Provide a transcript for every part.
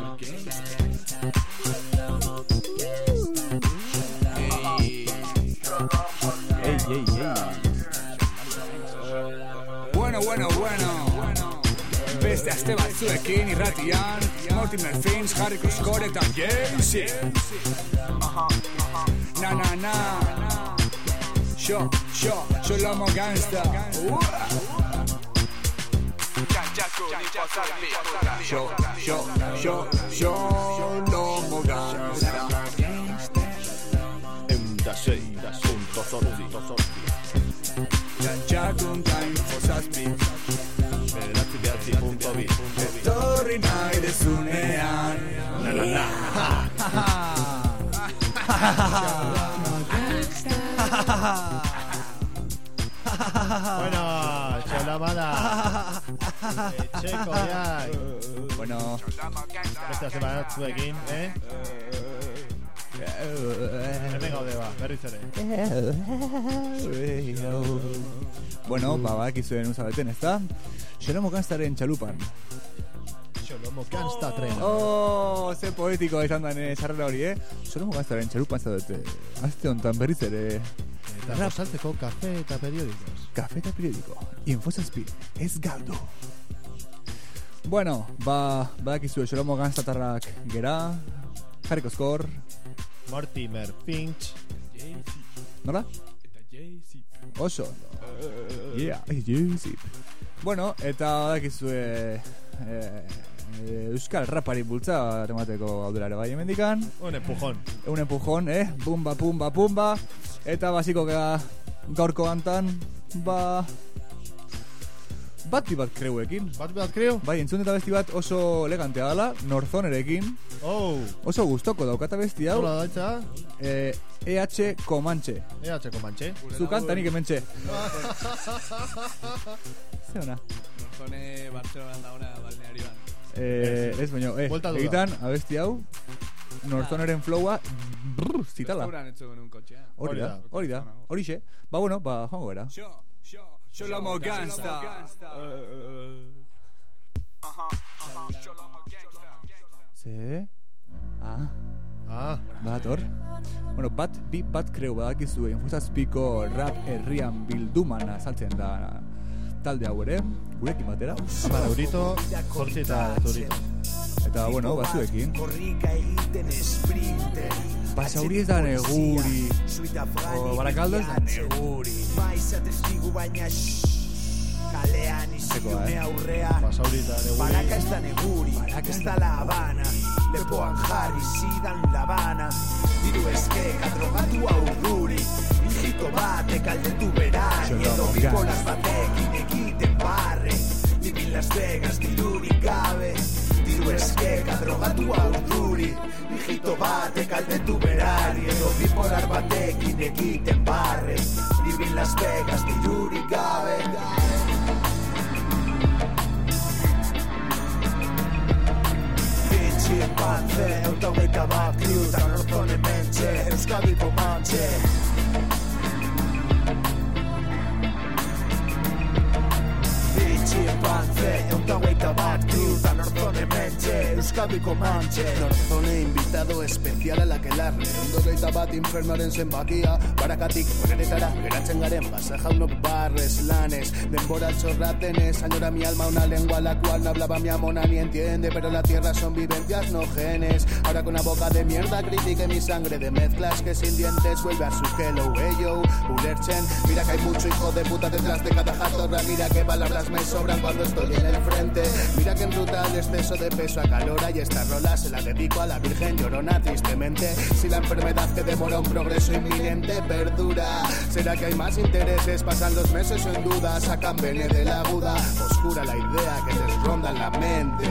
Bueno. Beste aste batzuekin irratian, Mortimer Fins, Harriko Skor eta Jay-Z. Na. Yo lomo gangsta. Yo lomo gangsta. Jantxakunta infozazpi Etorri nahi dezunean Bueno, cholamada Etxeko jai Bueno Beste haze batzuekin, Hemen gaude ba, berriz ere Bueno, bakizuen uzabeten, ez da? Xolomo Ganstaren txalupan Xolomo Gansta tren ze poetikoa izan den sarrera hori, Xolomo Ganstaren txalupan zaudete Azte honetan berriz ere Eta rosaltzeko kafe eta periodikoz Kafe eta periodiko Infozazpi, ez galdu Bueno, bakizue Xolomo Ganstatarrak gera Harriko Skor Mortimer Finch Nola? Eta Jay-Z Oso Yeah, Jay-Z Bueno, eta bakizue Euskal rapari bultza temateko audelare bai emendikan Un empujón Bumba, pumba, pumba Eta basiko gaurko antan Bati bat kreuekin Bat kreu? Bai, entzun eta besti bat oso elegantea dala Northonerekin Oso gustoko daukata besti hau Nola daitza? EH Comanche EH Comanche Zukantanik hementxe Zeona Northone Bartzelonan dauna balnearioan Ez baino, egitan abesti hau Northoneren flowa zitala Hori da Horixe, bueno, joango era Yo lomo gangsta Ze? Bator Bueno, bat kreu badakizu Infozazpiko rap herrian bildumana saltzen da talde hau ere gurekin batera Amarurito, Jorzi eta Zurito Eta, bueno, batzuekin Basauri ez da neguri Barakaldo ez da neguri Kalean iziune aurrea Basauri eta neguri Baraka ez da neguri Ez da La Habana Lepoan jarri zidan La Habana Diru eskeka drogatua urduri Hijito batek aldetu beran Edo bipolas batekin egiten barre Libin Las Vegas dirurik gabe Diru eskeka drogatua urduri Hijito batek aldetu beran Edo bipolar batekin egiten barre Libin Las Vegas dirurik gabe Pantze, autogeita bat kriu eta Northone mentxe Euskadiko mantxe Pantze, autogeita bat kriu eta Northone mentxe Euskadiko mantxe Northone invitado especial a la kelarre Ondogeita bat infernoaren zenbakia Barakatik horretara geratzen garen Basa jaunok barres lanes Denbora txorratenez Añora mi alma una lengua la cual no hablaba mi amona ni entiende Pero la tierra son vivencias no genes Ahora con una boca de mierda critique mi sangre De mezclas que sin dientes vuelve a su hello yo, Ulerchen, mira que hay mucho hijo de puta detrás de cada jatorra Mira que palabras me sobran cuando estoy en el frente Mira que en brutal exceso de peso acalora Y esta rola se la dedico a la Virgen Llorona tristemente Si la enfermedad que demora un progreso inminente perdura ¿Será que hay más intereses? Pasan los meses en duda Sacan vene de la aguda Oscura la idea que les ronda en la mente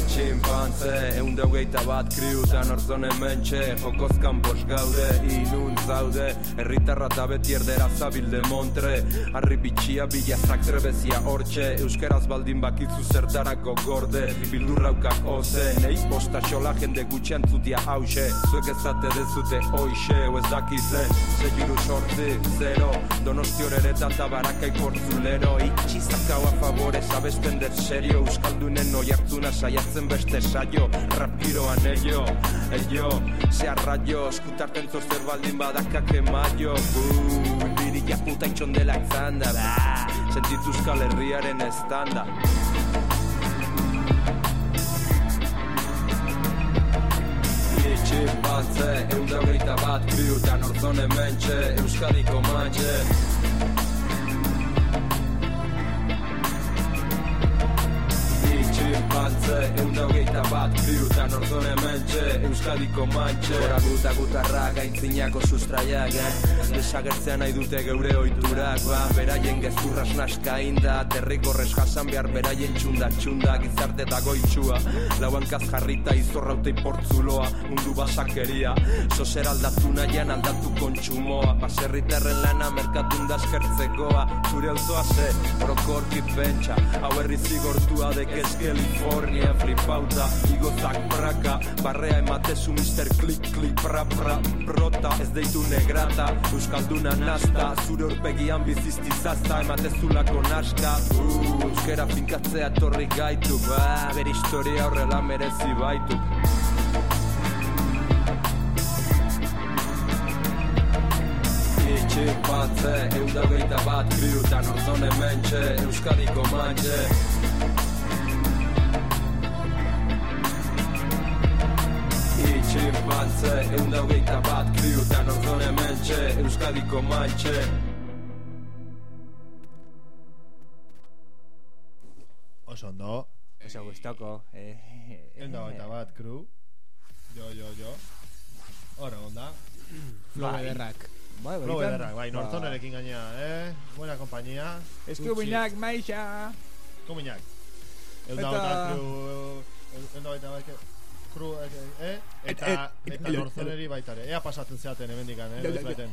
Txinpantze, 121 kriutan orzonen mentxe, jokozkan bos gaude, inun zaude, herritarra eta beti erdera zabilde montre, harri bitxia bilazak trebezia hortxe, euskeraz baldin bakizu zertarako gorde, bildurraukak oze, nei posta xola jende gutxean zutia hause, zuek ezate dezute hoxe, ez dakizen, segiru sortzi, zero, donosti horereta eta barakai portzulero, itxizakau a favore, sabesten dez serio, euskaldunen oiartzuna saiatzen beste saio, rapiroan ello, zea raio, eskutarten zozer baldin badakake maio, birila puta itxondela izanda, sentitu Euskal Herriaren estanda. Txinpantze, 121 kriutan orzonen mentxe, Euskadiko mantxe. Txinpantze, 121 kriutan orzonen mentxe, Euskadiko mantxe. Gora gutarra gaintzinako sustraiak, desagertzean nahi dute geure oiturak, beraien gezurras naska inda, terrikorrez jasan behar beraien txunda, gizarte eta goitxua, lauankaz jarrita izorrautei portzuloa, mundu basakeria, sozer aldatu nahian aldatu kontsumoa, baserritarren lana merkatun daskertzekoa, zure auzoa ze, orokorki pentsa, hau herri zigortua dekez California flipauta, igozak praka, barrea ematezu Mr. Klik, prota, ez deitu negrata, euskalduna nasta, zure urpegian biziztizazta, ematezulako naska, euskera finkatzea torri gaitu, bere historia horrela merezi baitu. Txinpantze, 121 kriutan orzonen mentxe, Euskadiko mantxe. Txinpantze, 121 kriutan orzonen mentxe, Euskadiko mantxe. Oso ondo. Oso gustoko. 121 kru. Jo. Hora onda. Flow ederrak. Flow ederrak, bai, norzonerekin gaina, buena compañía. Eskubinak, maixa. Eskubinak. 121 kru, eta norzoneri baitare. Ea pasatzen zeaten emendikan, noiz baiten.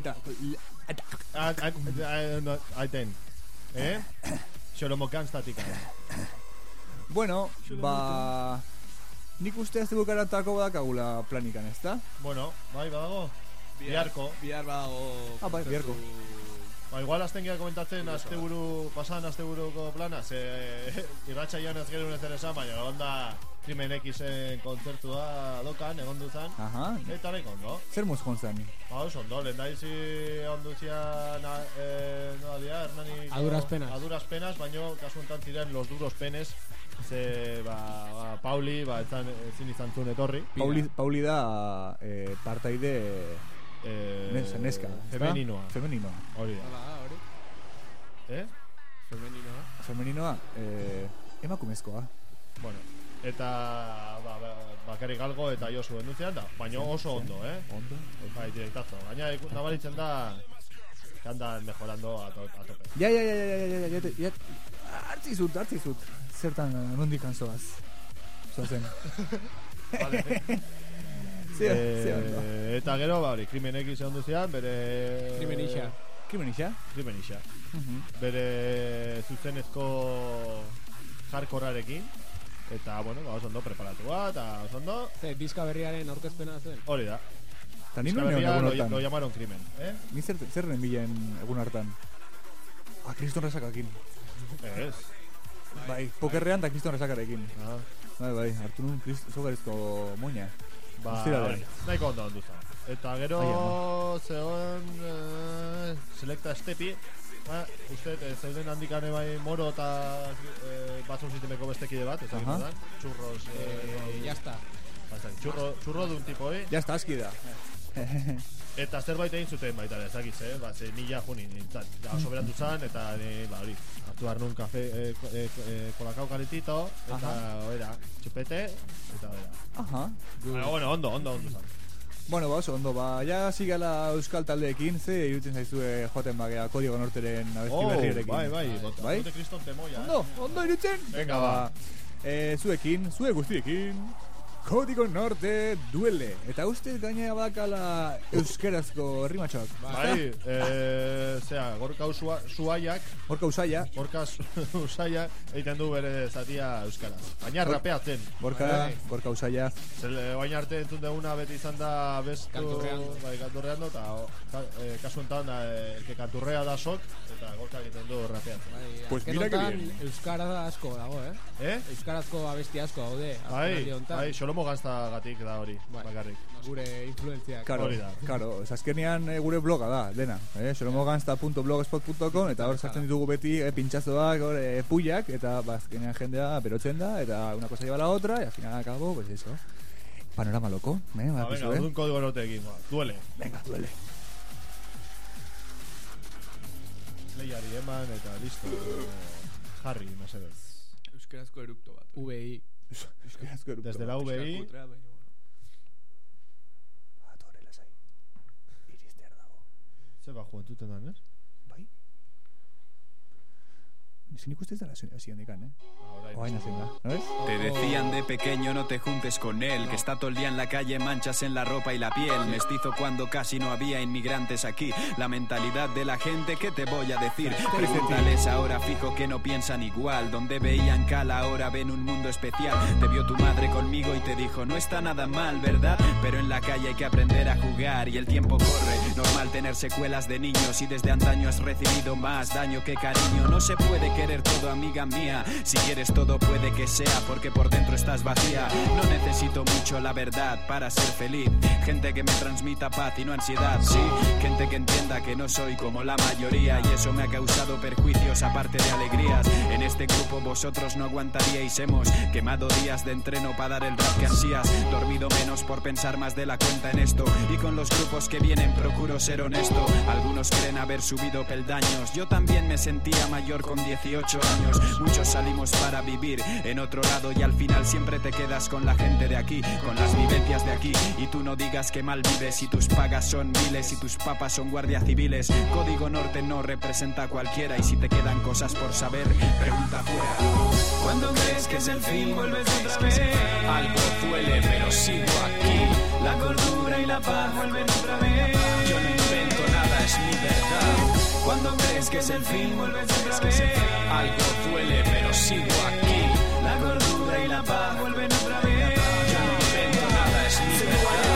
Aiten. Xolomo ganztatik. Bueno, nik uste ez dugu karatako badakagula planikan, ez da? Bueno, bai, badago. Biharko. Bihar badago. Bai, biharko. Igual aztengia komentatzen pasan asteburuko plana, ze irratxaian ez gero nezer esan, baina onda Crimen Xen kontzertua dokan, egon duzan. Eta nahi kondo. Zer muz jontzen? Oso ondo, lehen daizi onduzian Hernani aduras penas, baina kasu enten ziren los duros penes. Ze, Pauli, ezin izan zuen etorri. Pauli da partaide neska. Femeninoa. Hori da. Femeninoa? Emakumezkoa. Bueno, eta bakarrik galgo eta Josu enduzian da, baina oso ondo, Ondo? Bai, direktazo. Baina nabaritzen da que andan mejorando a tope. Ja. Artzizut. Zertan nondik anzoaz. Zoazen. Vale. Eta gero, Crimen X egon duzian, bere... Crimen Ixa. Bere zuzenezko hardcorearekin. Eta, bueno, oso ondo preparatua, eta oso ondo... Diska berriaren aurkezpena zen. Hori da. Eta nien egun hartan. Lo llamaron Crimen, Ni zer nenbilen egun hartan? Kriston Resakakin. Ez. Bai, pokerrean da Kriston Resakarekin. Bai, hartu nun zogarizko moina. Nahiko ondo onduza. Eta gero zegoen Selecta Stepi. Uste, zeuden handikane bai Moro eta batzun zitemeko bestekide bat, ez da, churros... Jazta. Churro dun tipo, Ya está, aski da. Eta zerbait egin zuten baita, ez dakiz, ze nila junin nintzen. Oso berandu zan, eta hori, hartu behar nun kafe, kolakau kaletito, eta oera, txupete, eta oera. Bueno, ondo zan. Bueno, oso ondo, ja sigala euskal taldeekin, ze irutzen zaizue joaten bagea Kodigo Norteren abesti berrierekin. Bai, bote kriston temoia. Ondo irutzen? Venga, ba. Zuekin, zue guztiekin, Kodigo Norte duele. Eta ustez gainea bakala euskerazko rimatxoak. Bai, gorka Usaiak, gorka Usaiak egiten du bere zatia euskaraz. Baina rapeatzen. Gorka Usaia. Baina arte entzun deguna beti izan da bestu kanturreando, eta kasu enten elke kanturrea da sok, eta gorka egiten du rapeatzen. Pues mira que bien. Euskaraz asko dago, Euskarazko abesti asko daude. Bai, Xolomo Gaztagatik da hori, bakarrik. Gure influenziak. Karo, azkenean gure bloga da, dena. xolomogazta.blogspot.com, eta hor sartzen ditugu beti pintxazoak, puiak, eta azkenean jendea berotzen da, eta una cosa lleva a la otra, y al final acabo, pues eso. Panorama loco, venga, un Kodigo Norte egin, duele. Venga, duele. Lehiari eman, eta listo. Harry, mesedez. Euskarazko erupto bat. VI. Desde la VI. Se va juventud en años. Bai. Sin ikuste da así indican, Te decían de pequeño no te juntes con él, que está todo el día en la calle, manchas en la ropa y la piel, mestizo cuando casi no había inmigrantes aquí, la mentalidad de la gente, ¿qué te voy a decir? Pregúntales ahora, fijo que no piensan igual, donde veían cal ahora ven un mundo especial, te vio tu madre conmigo y te dijo no está nada mal, ¿verdad? Pero en la calle hay que aprender a jugar y el tiempo corre, normal tener secuelas de niños y desde antaño has recibido más daño que cariño, no se puede querer todo, amiga mía, si quieres todo puede que sea porque por dentro estás vacía, no necesito mucho la verdad para ser feliz, gente que me transmita paz y no ansiedad, sí, gente que entienda que no soy como la mayoría y eso me ha causado perjuicios aparte de alegrías, en este grupo vosotros no aguantaríais, hemos quemado días de entreno para dar el rap que ansías, dormido menos por pensar más de la cuenta en esto y con los grupos que vienen procuro ser honesto, algunos creen haber subido peldaños, yo también me sentía mayor con 18 años, muchos salimos para vivir en otro lado y al final siempre te quedas con la gente de aquí, con las vivencias de aquí y tú no digas que mal vives y tus pagas son miles y tus papas son guardias civiles, Código Norte no representa a cualquiera y si te quedan cosas por saber, pregunta fuera. ¿Cuándo crees que es el fin? Vuelves otra vez. Algo duele pero sigo aquí, la cordura y la paz vuelven otra vez, yo no invento nada, es mi verdad. ¿Cuándo crees que es el fin? Vuelves otra vez. Algo duele pero sigo aquí, la cordura y la paz vuelven otra vez, yo no invento nada, es mi verdad.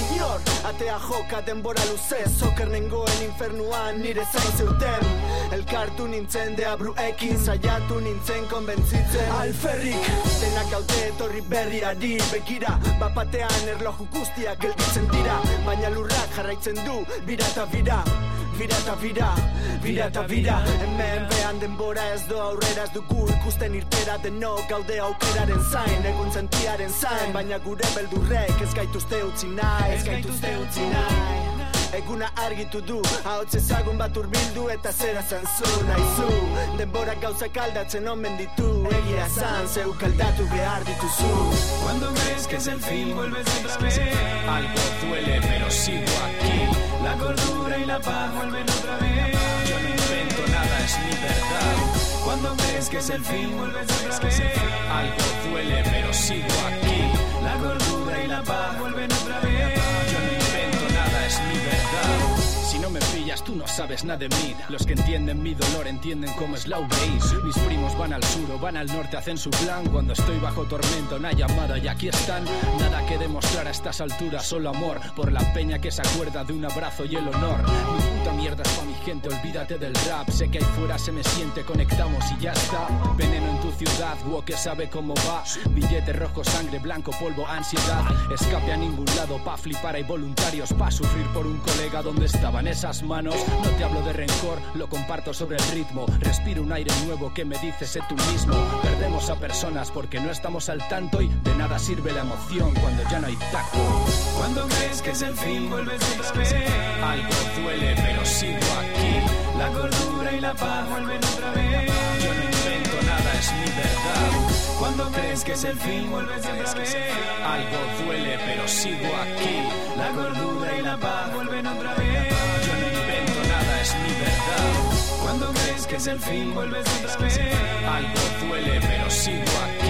Atea joka denbora luzez, oker nengoen infernuan nire zain zeuten, elkartu nintzen deabruekin, saiatu nintzen konbentzitzen alferrik, denak haute etorri berriari begira, bapatean erloju guztiak gelditzen dira, baina lurrak jarraitzen du, bira eta bira, bira eta bira, bira eta bira, hemen behan denbora ez do aurrera, ez dugu ikusten irtera, denok gaude aukeraren zain, egun sentiaren zain, baina gure beldurrek ez gaituzte utzi nahi, ez gaituzte utzi nahi, eguna argitu du, ahots ezagun bat urbildu eta zera zanzu nahizu, denbora gauzak aldatzen omen ditu, egia zan zeuk aldatu behar dituzu. Cuando crees que es el fin vuelves otra vez, algo duele pero sigo aquí, la cordura y la paz vuelven otra vez, yo no invento nada, es mi verdad. Cuando crees que es el fin vuelves otra vez, algo duele pero sigo aquí, la cordura y la paz vuelven otra vez, yo no invento nada, es mi verdad. Si no me pillas, tú no sabes nada de mí. Los que entienden mi dolor entienden cómo es la UBI. Mis primos van al sur o van al norte, hacen su plan. Cuando estoy bajo tormenta, una llamada y aquí están. Nada que demostrar a estas alturas, solo amor por la peña que se acuerda de un abrazo y el honor. Mi puta mierda es pa' mi gente, olvídate del rap. Sé que ahí fuera se me siente, conectamos y ya está. Veneno en tu ciudad, wow, que sabe cómo va. Billete rojo, sangre, blanco, polvo, ansiedad. Escape a ningún lado, pa' flipar hay voluntarios, pa' sufrir por un colega. Donde estaban esas manos? No te hablo de rencor, lo comparto sobre el ritmo. Respiro un aire nuevo que me dice sé tú mismo. Perdemos a personas porque no estamos al tanto y de nada sirve la emoción cuando ya no hay tacto. Cuando crees que es el fin vuelves otra vez, algo duele pero sigo aquí, la cordura y la paz vuelven otra vez, yo no invento nada, es mi verdad. Cuando crees que es el fin vuelves otra vez, algo duele pero sigo aquí, la cordura y la paz vuelven otra vez, yo no invento nada, es mi verdad. Cuando crees que es el fin vuelves otra vez, algo duele pero sigo aquí,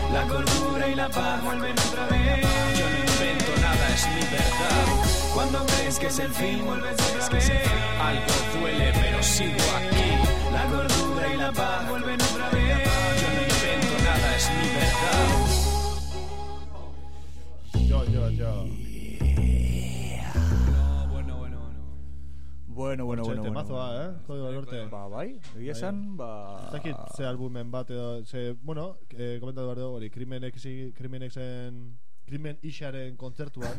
La cordura y la paz vuelven otra vez. Yo no invento nada, es mi verdad. Cuando crees que es el fin, vuelves otra vez. Algo duele, pero sigo aquí. La cordura y la paz vuelven otra vez. Yo no invento nada, es mi verdad. Yo. Bueno. Temazoa, Kodigo Norte. Ba, bai, egia esan, ba... Ez dakit ze albumen bat edo, bueno, komentatu behar dugu, hori, Crimen Isaren kontzertuan,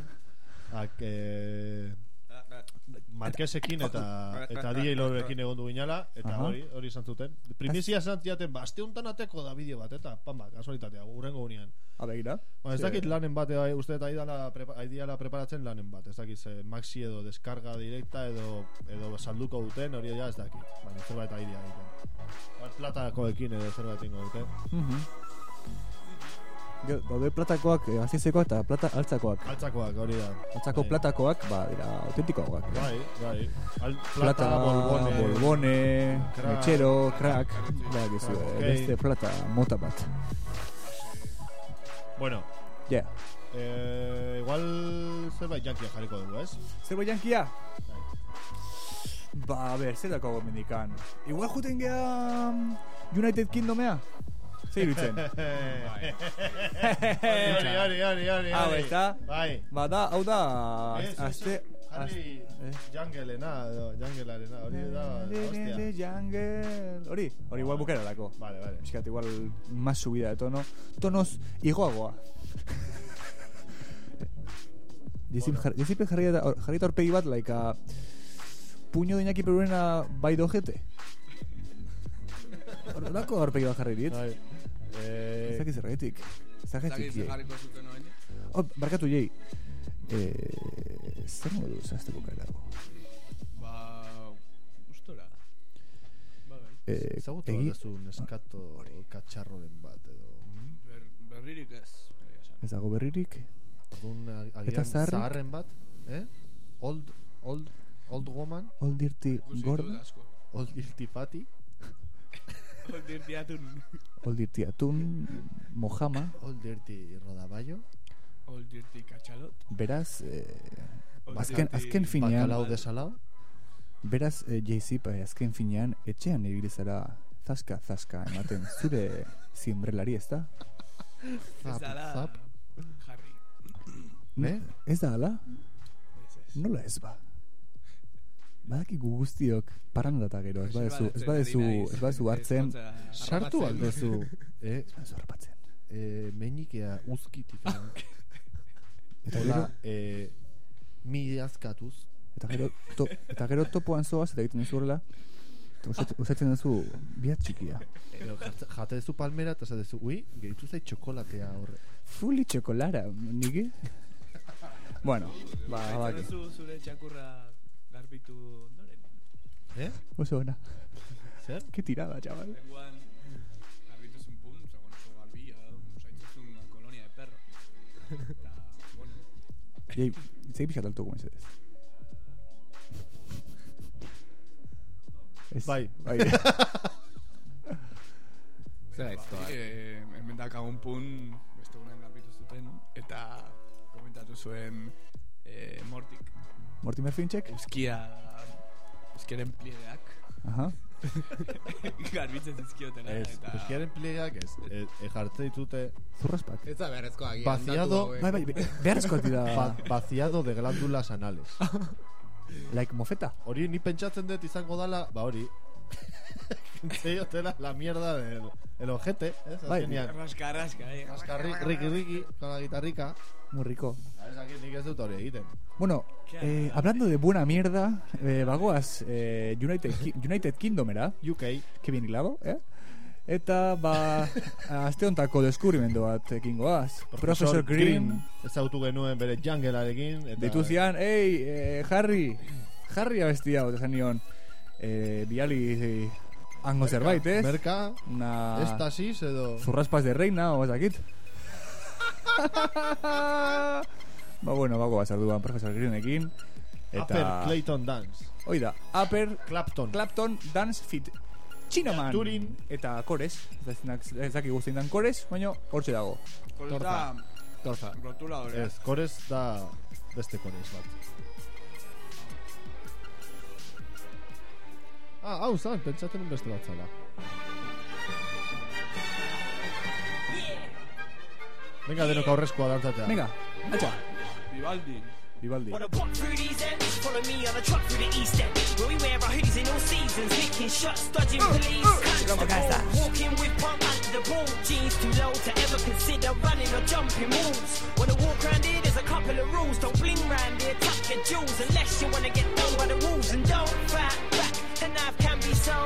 Marquesekin eta DJ Lorekin egon du ginala, eta hori izan zuten. Primizia esan ziaten, aste honetan ateko da bideo bat, eta pamba, kasualitatea, urrengo gunean. Begira. Ez dakit lanen bat, uste eta aidiala preparatzen lanen bat, ez dakit maxi edo deskarga direkta edo salduko duten, hori ja ez dakit. Baina zerbait aidia egiten. Platakoekin edo zerbait ingo duten. Daude platakoak azizeko eta plata altzakoak. Altzakoak, hori da. Altzako platakoak, dira autentikoak. Bai. Plata, bolbone, mechero, crack, beste plata mota bat. Bueno. Yeah. Igual zerbait jankia jarriko dugu, ez? Zerbait jankia? Ba, a ber, zer dako gomendikan. Igual juten gea United Kingdomea? Zer irutzen? Hori. Bai. Ba, hau da... Harry Jungle-ena, hori da, hostia. Hori igual bukera dako. Vale. Piskat, igual más subida de tono. Tonos igoagoa. Jesipe jarri torpegi bat, puño de Iñaki Perurena bai dojete. Horrelako horpegi bat jarri dit. Ez dakiz erretik. Barkatu jei. Zer modu zazteko kairago? Gustora. Ezagutu batezu neskato katxarroren bat edo berririk ez. Ez dago berririk. Agian zaharren bat, Old woman, Old dirty gorda, Old dirty fatty, Old dirty atun, mojama, Old dirty rodaballo, Old dirty cachalot. Beraz, azken finean bakalau desalao. Beraz, Jay-Z, azken finean etxean ibilizara zaska ematen zure zimbrelari, ez da? Zap. Harry. Ez da ala? Nola ez ba? Badakigu guztiok parrandata gero, ez badezu hartzen sartu aldezu ez badezu harrapatzen meñikea uzkitik eta mi azkatuz eta gero topoan zoaz eta egiten duzu horrela usatzen duzu biat txikia jate duzu palmera eta zatezu gehitu zait txokolatea horre fully txokolara nige bueno baki zure txakurra garbitu ondoren oso ona zer? Qué tirada, chaval lenguan garbitu zun pun segon oso garbia usaitzezun una colonia de perro eta bueno zei pixat alto guen zedez bai zera iztoa hemen dakagun pun beste gunen garbitu zuten eta komentatu zuen Mortimer Finchek euskiaren pliegeak garbitzen zizkiotena euskiaren pliegeak ez jartze ditute zurraspak ez da beharrezkoa vaciado beharrezkoak dira vaciado de glándulas anales like mofeta hori ni pentsatzen dut izango dala hori zeiotela la mierda del ojete rasca riki con la guitarrica muy rico nik ez dut hori egiten bueno hablando de buena mierda bagoaz United Kingdomera UK que bien hilado eta aste hontako deskubrimendu bat ekingoaz Professor Green ezautu genuen bere junglearekin dituzian Harry abestia esan nion biali hango zerbait ez merka una estasis edo zurraspas de reina o ezakit bueno bago bazarduan Professor Greenekin eta Upper Clayton Dance oida Upper Clapton Dance Fit Chinaman Turin. eta Kores. Ez daki guztien dan Kores, baina hortxe dago. Torza. Rotuladore. Ez, Kores da beste Kores bat. Hau zan, pentsatzen un beste bat zala. Venga, denok aurrezkoa dantzatea. Venga, atxa. Vivaldi. Wanna walk through these ends, follow me on a truck through the east end, where we wear our hoodies in all seasons, licking shots, dodging police, walking with pump under the ball, jeans too low to ever consider running or jumping walls. Wanna walk around here, there's a couple of rules, don't bling round here, tuck your jewels, unless you wanna get done by the wolves, and don't fight back, the knife can be so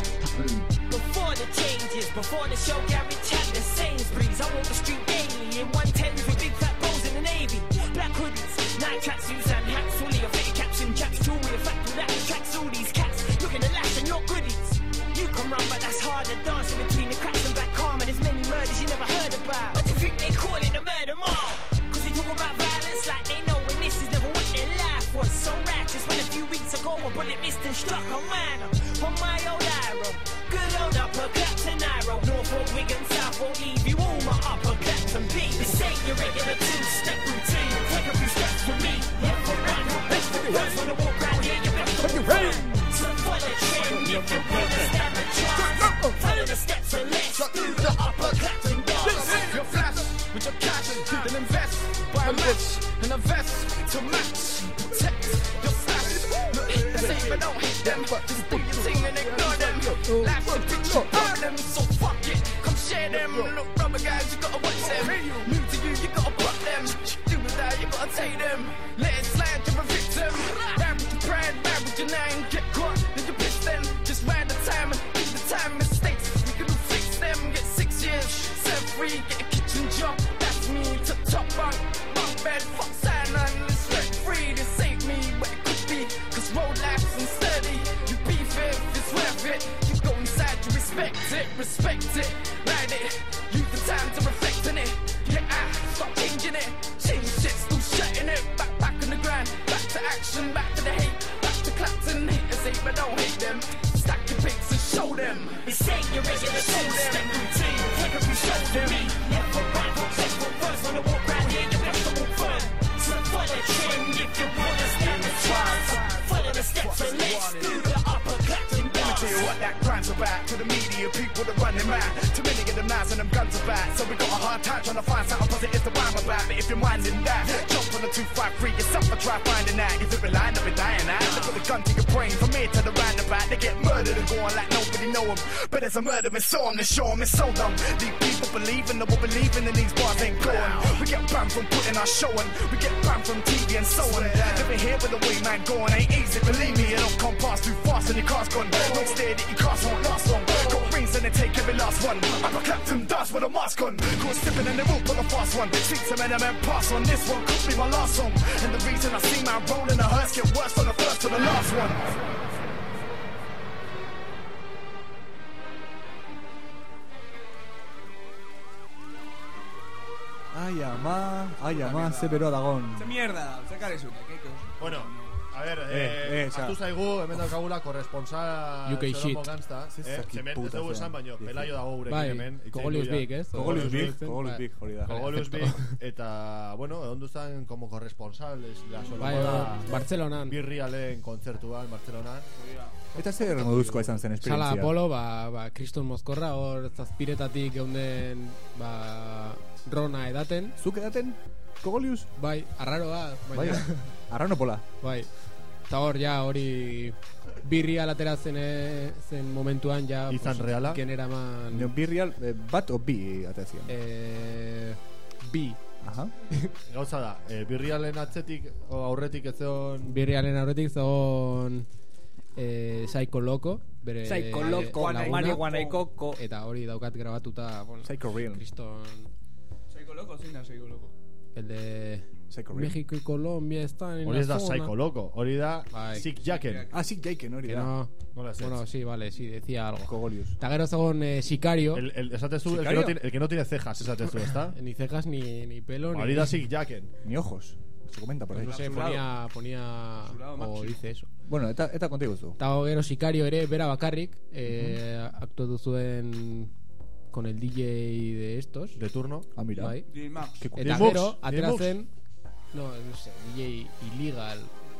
before the changes, before the show, Gary Chandler, Sainsbury's, I walk the street daily in 110s with big fat balls in the Navy, black hoodies, night tracksuits and hats, all your fake caps and chaps, jewelry, a fact all that attracts all these cats, looking to lash and you're goodies. You can run, but that's harder, dancing between the cracks and black karma, there's many murders you never heard about. What do you think they call it, a murder mob? Cause they talk about violence like they know, and this is never what their life was. So righteous when a few weeks ago a bullet missed and struck a man on my old arrow. Good old uppercut to narrow, Norfolk, Wigan, Southall, Eve, you all my uppercuts and beat. This ain't your regular two-step routine, take a few steps from me. Left or right, or best for worse, wanna walk round here, you best to walk right. So follow the trend, if you wanna stand a chance, follow the steps and let's do the uppercuts and dance. Your flash with your cash, then invest, buy a match and a vest to match, protect your stash. Look, this ain't but don't hit them, just do your thing and ignore them. Life's a bitch, you burn them, so fuck it, come share them. Look, rubber guys, you gotta watch them. New to you, you gotta block them. Do it that, you gotta take them. Let it slide, you're a victim. Ride with your pride, ride with your name. Get caught, then you piss them. Just ride the time and beat the time. Mistakes, we can fix them. Get 6 years, set free, get a kitchen job. That's me to top bunk bed, fuck sign on this rent free. This ain't me, but it could be. Cause road life's unsteady. You beef it, it's worth it. You go inside, you respect it, ride it. Use the time to reflect on it. Get out, stop changing it. Change shit, still shutting it. Back on the grind, back to action, back to the hate, back to Clapton. Haters hate, but don't hate them. Stack your pics and show them. This ain't your regular two-step routine, take a few steps from me. Left or right, or left or first, wanna walk round here, you best to walk first. So follow the trend, if you wanna stand the chance, follow the steps and let's do the uppercuts and dance. Tell you what that crime's about. To the media, people that run them out. Too many of them knives and them guns about. So we got a hard time trying to find something positive to rhyme about. But if you're minding that, jump on the 253 yourself and try finding that. If you're relying on dying out, they put a gun to your brain. From here to the roundabout, they get murdered and go on like nobody know them. But there's a murder in Storm, they show them it's so dumb. These people believing that we're believing in these bars ain't going. We get banned from putting our show on. We get banned from TV and so on. Living here with the way man going ain't easy. Believe me, it don't come past too fast and your car's gone. Don't stare that your cars won't last long. Got rings and they take every last one. I'm a Clapton dust with a mask on. Caught slipping and they will put a fast one. See some of them and pass on. This one could be my last song. And the reason I see man rolling the hearse get worse from the first to the last one. Ai ama, ze beroa dagon. Ze mierda, ze karezuna, keiko. Bueno, a ver, hartu zaigu, hemen daukagula korresponsal UK shit. Ganzta, zemen ez dugu esan baino, Pelayo dago gurekin hemen. Kogolius Big, ez? Kogolius Big, hori da. Kogolius Big, eta, bueno, egon duzan como korresponsal, la solomada Bartzelonan. Birrialen kontzertuan, Bartzelonan. Eta zer moduzkoa izan zen esperientzia? Sala Apolo, Kriston Mozkorra, hor zazpiretatik geunden, Rona edaten. Zuk edaten? Kogolius? Bai, arraroa. Bai, arranopola. Bai. Eta hor, ja, hori birrial atera zen momentuan, ja... Izan reala? Generaman... Birrial, bat o bi atezian? Bi. Aha. Gauza da, birrialen atzetik, aurretik ez zeon... Birrialen aurretik zeon... Psycho Loco, bere Psycho Loco, marihuana ikoko. Eta hori daukat grabatuta, bueno, Psycho Real. Kriston... Psycho Loco, zein da Psycho Loco? El de... Psycho Real. México y Colombia están en hori la ez da zona. Psycho Loco, hori da Sick Jacken. Sick Jacken, hori da. Bueno, sí, vale, sí, decía algo. Kogolius. Eta gero zegoen Sicario. Esatezu, el que no tiene cejas, esatezu, ¿está? Ni cejas, ni pelo, hori da Sick Jacken. Ni ojos. Se comenta por ahí. No sé, ponía o dice eso. Bueno, eta konta iguzu. Eta gero Sicario ere, bera bakarrik, aktuatu zuen con el DJ de estos. De turno. Ah, mira. Bai. Dimux. Eta gero, atera zen, no sé, DJ Illegal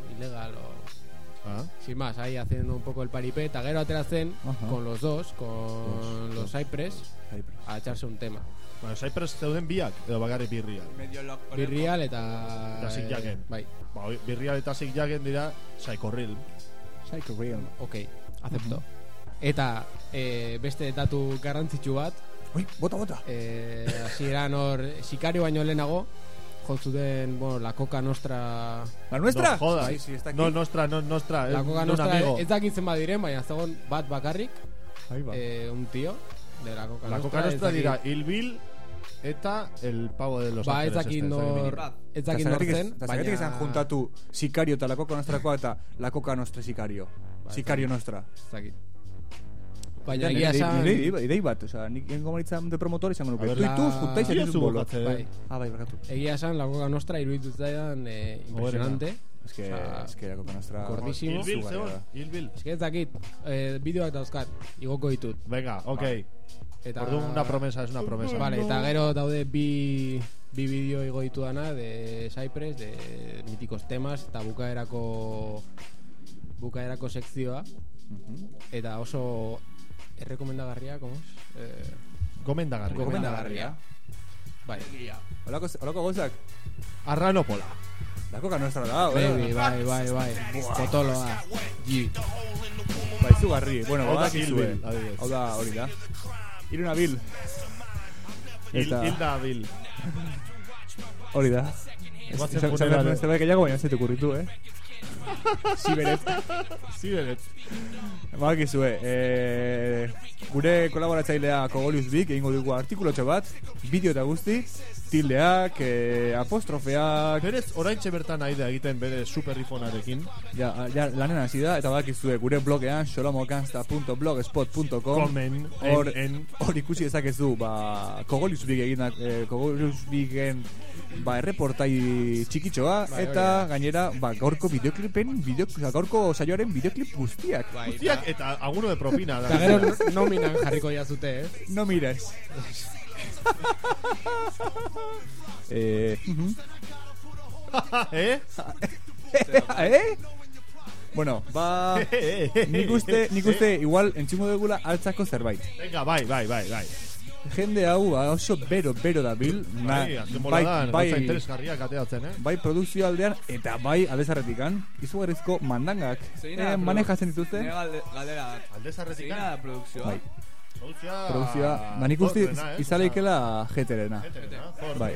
o... Sin más, ahí haciendo un poco el paripé. Eta gero atera zen con los dos, con los Cypress, a echarse un tema. Bueno, Cypress zeuden biak, edo bakarrik Birreal. Birreal eta Sick Jagen. Bai. Birreal eta Sick Jagen dira Psycho Real. Ok, acepto. Eta beste datu garrantzitsu bat. Ui, bota. Hasieran hor Sicario baino lehenago jotzuten, bueno, la Coca Nostra. ¿La nuestra? No jodas. Sí, está aquí. No, nostra. La Coca Nostra ez dakitzen badiren, baina zegoen bat bakarrik. Ahí va. Un tío de la Coca Nostra. La Coca Nostra dira Il Bill eta el pavo de los ángeles. Ez dakit nor zen. Eta zagatik izan juntatu Sicario eta la Coca Nostrakoa eta la Coca Nostra Sicario. Sicario Nostra. Ez dakit. Baina egia esan... Idei bat, oza, nik gengo maritzan de promotor izango nuke. Tu juntáis en un bolo. Bai, barkatu. Egia esan, la Coca Nostra iruditu zaidan impresionante. Es que la Coca Nostra... Gordísimo. Il Bill. Es que ez dakit, bideoak dauzkat, igoko ditut. Venga, ok. Orduan, una promesa, es una promesa. Vale, eta gero daude bi bideo igo ditu dana de Cypress, de míticos temas, eta bukaerako sekzioa. Eta oso errekomendagarria, ¿cómo es? Gomendagarria. Bai. Olako gozak? Arranopola. La Coca Nostra da, bai. Potoloa. Bai, zugarri. Bueno, hau da Bill. Hau da hori da. Iruna Bill. Hilda Bill. Hori da. Ez da gehiago, baina ez zaitu kurritu, Ziberet. Bakizue, gure kolaboratzailea Kogolius Bik egingo dugu artikulotxo bat, bideo eta guzti, tildeak, apostrofeak. Berez, oraintxe bertan aidea egiten bere superrifonarekin. Ja, lanen hasi da, eta bakizue gure blogean solomokansta.blogspot.com hor ikusi dezakezu, Kogolius Bik eginak, Kogolius Biken erreportai txikitxoa, eta gainera, gaurko videoklipen, gaurko saioaren videoklip guztiak. Guztiak eta alguno de propina. Eta gero nominan jarriko jazute, No mires. Bueno, nik uste igual entzungo dugula altzako zerbait. Venga, bai. Jende hau oso bero da bil. Bai produkzio aldean eta bai aldezarretikan izugarrizko mandangak manejatzen dituzte. Aldezarretikan produkzioa. Produkzioa, nik uste izaleikela jeterena. Bai.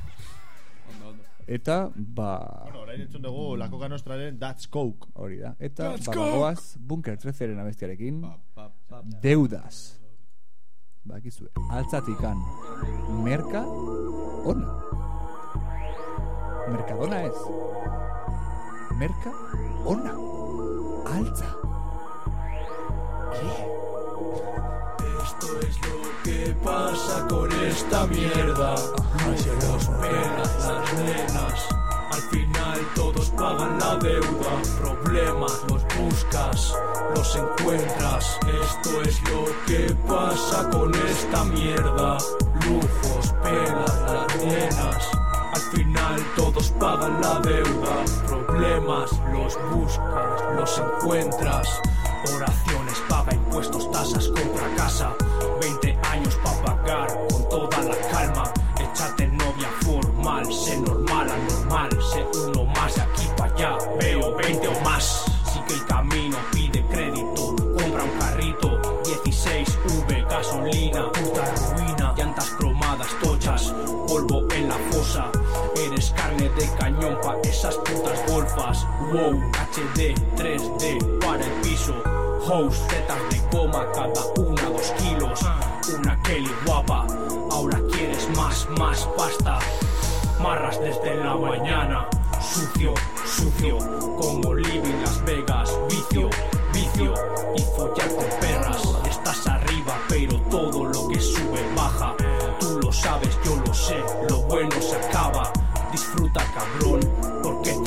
Eta, bueno, orain entzun dugu La Coca Nostraren That's Coke. Hori da. Eta, bagoaz, Bunker 13-ren abestiarekin, Deudas. Bakizue, altzatikan, merka ona. Mercadona ez. Merka ona. Altza. Esto es lo que pasa con esta mierda. Se los pelas las nenas. Al final todos pagan la deuda. Problemas los buscas, los encuentras. Esto es lo que pasa con esta mierda. Lujos, pelas las nenas. Al final todos pagan la deuda. Problemas los buscas, los encuentras. Oraciones, paga impuestos, tasas, compra casa. 20 años pa' pagar con toda la calma. Échate novia formal, sé normal, anormal. Sé uno más de aquí pa' allá, veo 20 o más. Sigue el camino, pide crédito, compra un carrito. 16V, gasolina, puta ruina. Llantas cromadas, tochas, polvo en la fosa. Eres carne de cañón pa' esas putas golfas. Wow, HD, 3D, para el piso. House, tetas de goma, cada una 2 kilos. Una Kelly guapa, ahora quieres más pasta. Marras desde la mañana. Sucio, como living Las Vegas. Vicio, y follar con perras. Estás arriba, pero todo lo que sube baja. Tú lo sabes, yo lo sé, lo bueno se acaba. Disfruta, cabrón, porque te queda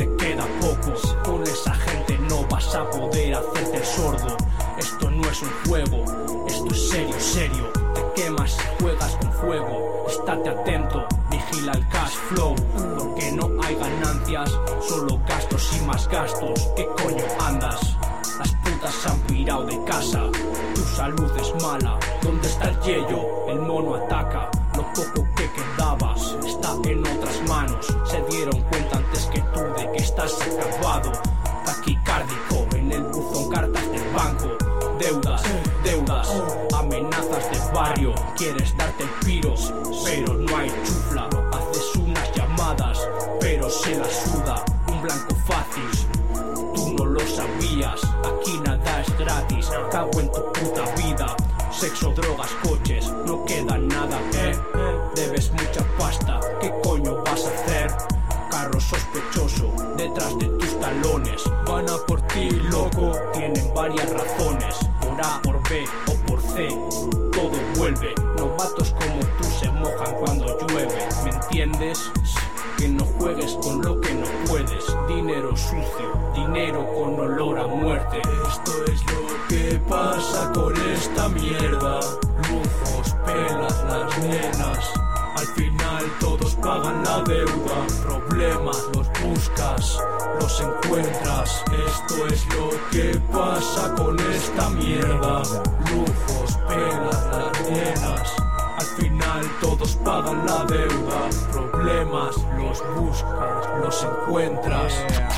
a poco. Con esa gente no vas a poder hacerte el sordo. Esto no es un juego, esto es serio, serio. Te quemas si juegas con fuego. Estate atento, vigila el cash flow. Porque no hay ganancias, solo gastos y más gastos. ¿Qué coño andas? Las putas se han pirado de casa. Tu salud es mala. ¿Dónde está el yello? El mono ataca. Lo poco que quedabas está en otras manos. Se dieron cuenta antes que tú de que estás acabado. Taquicárdico en el buzón, cartas del banco. Deudas, deudas, amenazas de barrio. Quieres darte el piro, pero no hay chufla. Haces unas llamadas, pero se la suda. Un blanco fácil, tú no lo sabías. Aquí nada es gratis, cago en tu puta vida. Sexo, drogas, coches, no queda nada, debes mucha pasta, ¿qué coño vas a hacer? Carro sospechoso, detrás de tus talones. Van a por ti, loco, tienen varias razones. Por A, por B o por C, todo vuelve. Novatos como tú se mojan cuando llueve, ¿me entiendes? Que no juegues con lo que no puedes. Dinero sucio, dinero con olor a muerte. Esto es lo que pasa con esta mierda. Lujos, pelas, las nenas. Al final todos pagan la deuda. Problemas los buscas, los encuentras. Esto es lo que pasa con esta mierda. Lujos, pelas, las nenas. Al final todos pagan la deuda. Problemas los buscas, los encuentras.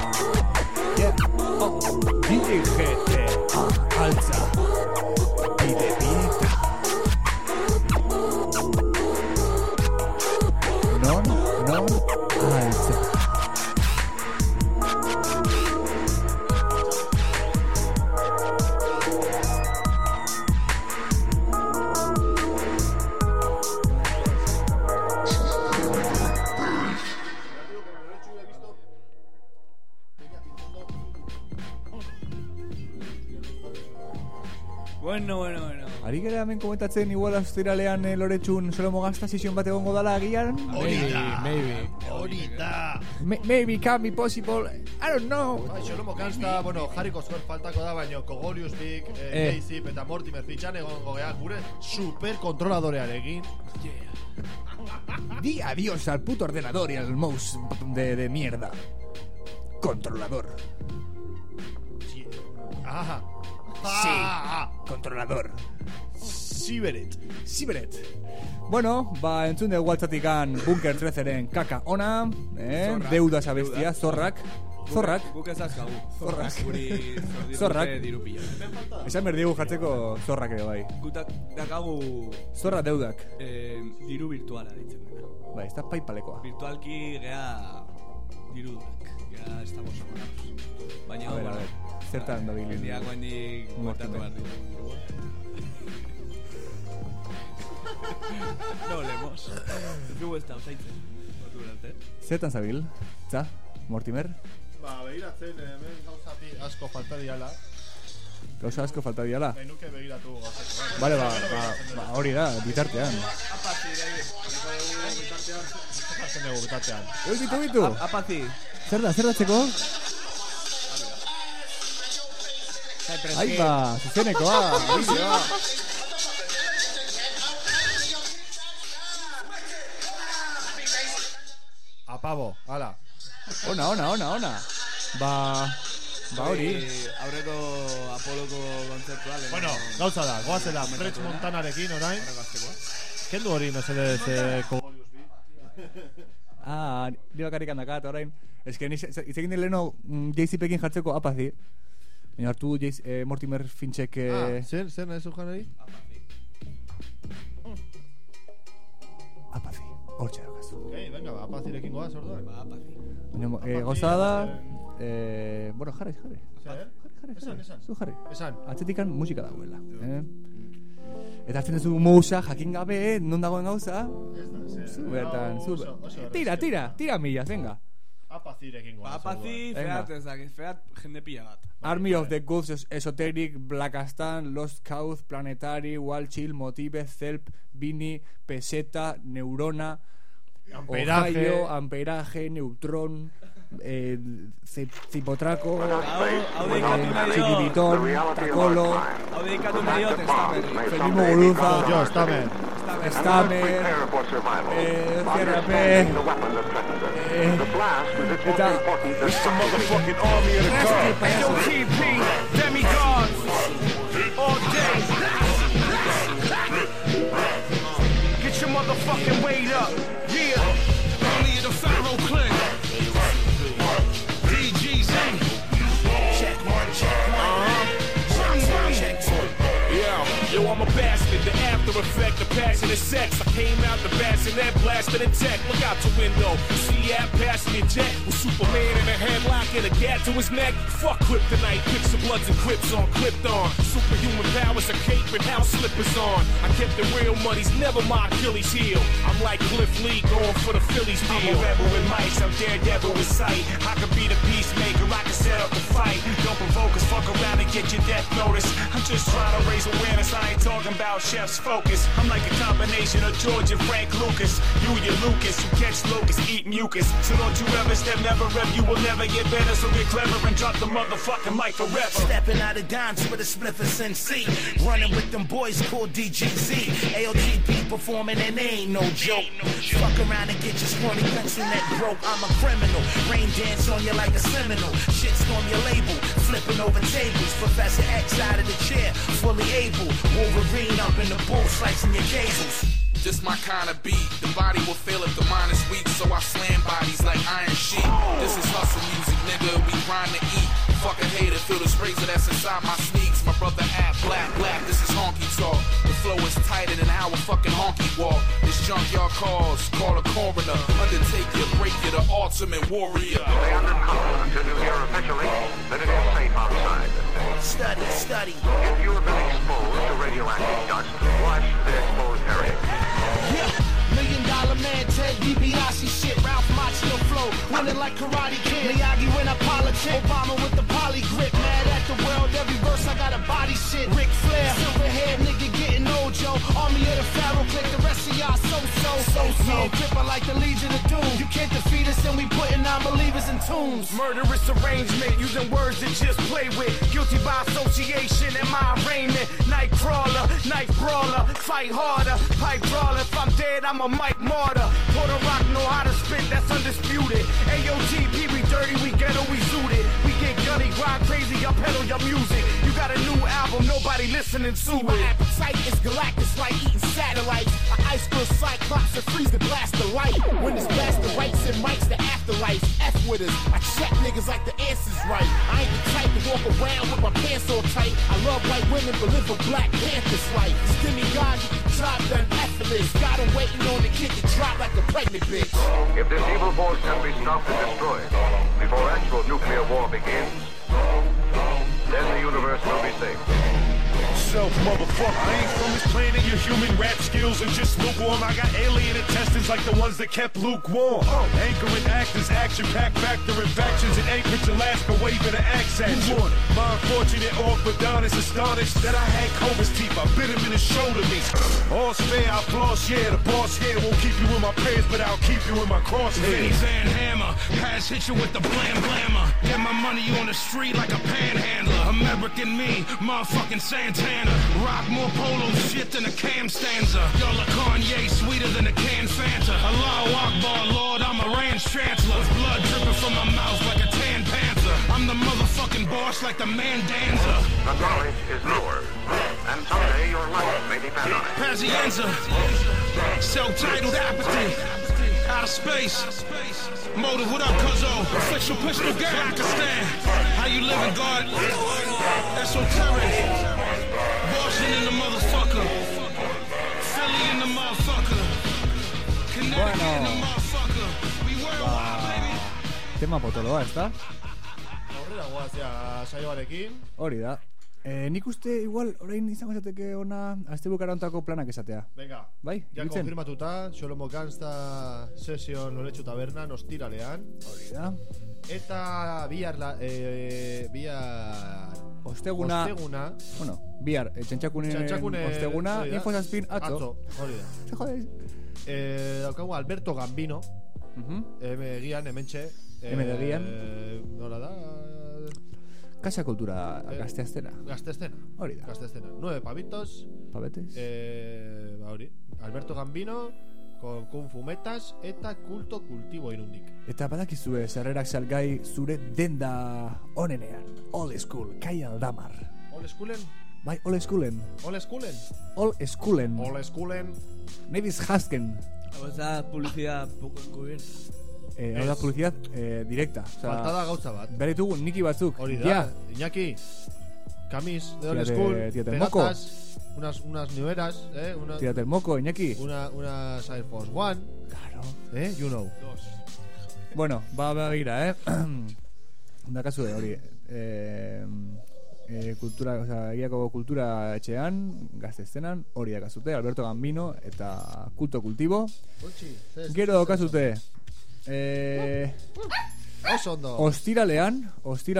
DJ GT, alza y debita. Non, alza. Bueno. Ari gara hemen komentatzen igual astiralean loretxun Solomo Gazta sesion bat egongo dala agian. Maybe. Horita. Maybe can be possible. I don't know. Solomo Gazta, jarriko zuen faltako da, baina Kogorius Big, Jay-Zip eta Mortimer fitxan egongo geha gure superkontroladorearekin. Di adiós al puto ordenador y al mouse de mierda. Controlador. Ajá. Sí, controlador. Siberet. Bueno, entzun dugu WhatsAppikan Bunker 13-ren kaka ona, deudas abestia, zorrak. Guk ez azkagu. Zorrak. Esan berdigu jartzeko zorrak ere bai. Guk dakagu zorra deudak. Diru virtuala ditzen dena. Bai, ez da paipalekoa. Virtualki gea dirudunak. Gea estamos enamorados. Baina, a ver. Zertan da bilin. Indiako hendik guantatu behar ditu. No lemos. Ez dugu ez da, osaitzen. Zertan zabil? Tza, Mortimer? Begiratzen, hemen gauza asko falta diala. Gauza asko falta diala? Nuke begiratu gauza. Vale, hori da, bitartean. Bitu. Apazi. Zer da txeko? Aiba, zuzenekoa. Apabo, hala. Ona. Ba hori. Aurreko Apoloko kontzertual. Bueno, gauza da, goazela, French Montanarekin orain. Kendu hori, mesedez, Kogorius Big. Ni bakarrik handakat orain. Ez que itzekin dileno Jay-Zipekin jartzeko apazi. Baina hartu Mortimer Finchek... Zer nahi zu janari? Apazi, hor txerokazu. Venga, apazirekin goaz, orduan. Baina gauza da... Bueno, jarri. Esan. Atzetikan musika dagoela. Eta hartzen duzu mousa, jakin gabe, non dagoen gauza. Zubertan. Tira mila, venga. Apazirekin goaz. Apazi, feat jende pila bat. Army of the Gods, Esoteric, Blackastan, Lost Cause, Planetary, Wild Chill, Motive, Zelp, Vini, Peseta, Neurona, Ohio, amperaje, neutrón, zipotraco, chiquibitón, tracolo, feminismo goluza, Stamer, CRP, Get your motherfucking weight up, yeah. Only the Pharaoh click. DGZ. Check one, check one. Check two. Yo, I'm a bastard, the after effect, the passionate sex. I came out the bassinet, blasted in tech. Look out the window, see that passenger jet with Superman in a headlock and a gat to his neck. Fuck kryptonite, picks of bloods and crips on Krypton. Superhuman powers, a cape and house slippers on. I kept the real money's never my Achilles heel. I'm like Cliff Lee going for the Phillies deal. I'm a rebel with mics, I'm daredevil with sight. I could be the peacemaker, I can set up a fight. Don't provoke us, fuck around and get your death notice. I'm just trying to raise awareness, I ain't talking about chef's focus. I'm like a combination of George and Frank Lucas. You Lucas, who catch locusts, eat mucus. So don't you ever step, never rep, you will never get better. So get clever and drop the motherfucking mic forever. Stepping out of dimes with a spliff of Sensei. Running with them boys called DGZ. ALGP performing and they ain't no joke. Fuck around and get your squirmy pencil neck broke. I'm a criminal, rain dance on you like a Seminole. Shitstorm your label, flipping over tables. Professor X out of the chair, fully able. Wolverine up in the bull, slicing your cables. Just my kind of beat. The body will fail if the mind is weak, so I slam bodies like iron sheet. This is hustle music, nigga. We grind to eat. Fuck a hater, feel this razor that's inside my sneaks. My brother at black, this is honky talk. The flow is tighter than our fucking honky walk. This junkyard calls, call a coroner. Undertake you, break you, the ultimate warrior. Stay under cover until you hear officially that it is safe outside. Study. If you have been exposed to radioactive dust, wash the exposed area. Yeah, $1 Million Man, Ted DiBiase shit, Ralph Macchio flow, winning like Karate Kid, Miyagi when I politic, Obama with the poly grip, mad at the world, every verse I got a body shit, Ric Flair, silverhead nigga getting Ojo, army of the Pharaoh click, the rest of y'all so. Yeah, gripper like the Legion of Doom, you can't defeat us and we putting non-believers in tombs. Murderous arrangement, using words that just play with, guilty by association in my arraignment, night crawler, knife brawler, fight harder, pipe brawler, if I'm dead I'm a Mike Martyr, Puerto Rock know how to spit, that's undisputed, AOTP we dirty, we ghetto, we zooted, we get gunny, grind crazy, y'all pedal your music, you got a new album, nobody listening to it. My appetite is galactic like eating satellites, an ice cream cyclops and freeze the blast of light, when it's blast the rights and mics the afterlife, F with us, I check niggas like the answer's right, I ain't the type to walk around with my pants all tight, I love white women but live a Black Panther's life, Stimmy God, job done effortless, got him waiting on the kid to drop like a pregnant bitch. If this evil force can be stopped and destroyed before actual nuclear war begins, then the universe will be saved. Self, motherfucker. I ain't from this planet. Your human rap skills are just lukewarm. I got alien intestines like the ones that kept lukewarm. Anchoring actors, action-packed factoring factions in Anchorage, Alaska, waving an accent. My unfortunate orthodontist astonished that I had Cobra's teeth. I bit him in the shoulder meat. All's fair, I floss, yeah. The boss here won't keep you in my prayers, but I'll keep you in my crosshairs. Van Hammer, has hit you with the blam blammer. Get my money on the street like a panhandler. American me, motherfucking Santana. Rock more polo shit than a Cam stanza. Y'all are Kanye, sweeter than a canned Fanta. Allahu Akbar, Lord, I'm a ranch chancellor. With blood dripping from my mouth like a tan panther. I'm the motherfucking boss like the man Danza. The knowledge is yours, and someday your life may depend on it. Pazienza, self-titled apathy. Out of space. Motive, what up, cuzzo? Official pistol gang. Pakistan. How you living, God? Esoteric. Boston in the motherfucker. Philly in the motherfucker. Connecticut in the motherfucker. We worldwide, baby. Tema potoloa, ezta? Horrela guazia saioarekin. Hori da. Nik uste igual orain izango esateke ona astebukara hontako planak esatea. Venga. Bai? Ja konfirmatuta, Xolomo Gangsta session Loretsu Tabernan ostiralean. Hori da. Eta bihar Osteguna. Bueno, bihar Txantxakunen osteguna Infosazpin atzo. Hori da. Se jodez. Daukagu Alberto Gambino. Egian, hementxe. Nola da? Casa Kultura Gazteaztena. Hori da. Gazteaztena. 9 pavitos. Pavetes. Hori. Alberto Gambino, con Kung Fu Metas eta Kulto Kultibo inundik. Eta badakizue, sarrerak salgai zure denda onenean. Old School, Kai Aldamar. Old Schoolen? Bai, Old Schoolen. Old Schoolen? Old Schoolen. Old Schoolen. Nevis Hasken. Esa publicidad poco encubierta. Hau da publicidad directa. Faltada gauza bat. Behar ditugu niki batzuk. Hori da, Iñaki. Camis de Old School. Pegatas. Unas neveras, Tírate el moco, Iñaki. Unas Air Force One. Claro. You know. Bueno, begira, da kasu hori. Kultura, egiako kultura etxean, Gaztezenan, hori da kasute, Alberto Gambino eta Kulto Kultibo. Gero kasute. Ostiralean,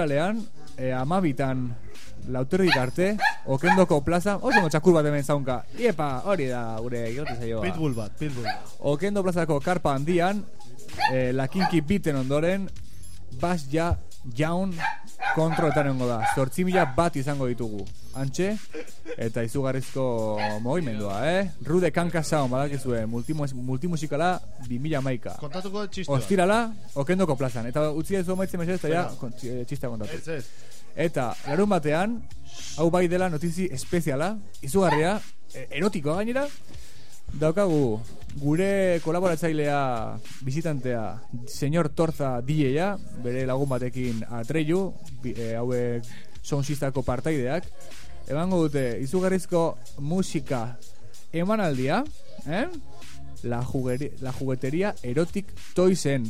12 lauterdik arte, Okendoko plaza, oso txakur bat hemen zaunka. Iepa, hori da, gure girote zaioa. Pitbull bat. Okendo plazako karpa handian, lakinki biten ondoren, Bas jaun kontroletan egongo da. 8.000 bat izango ditugu. Antxe, eta izugarrizko mogimendua, Rude Kanka Sound, badakizue, multimusikala 2011. Kontatuko txiste bat. Ostirala, Okendoko plazan. Eta utzi ez maitzen mesedez, eta ja, txistea kontatu. Eta, larun batean, hau bai dela notizi espeziala, izugarria, erotikoa gainera, daukagu gure kolaboratzailea, visitantea, Señor Torza DJ-a, bere lagun batekin atreiu, hauek soundsistako partaideak, emango dute izugarrizko musika emanaldia, la jugueteria Erotic Toysen.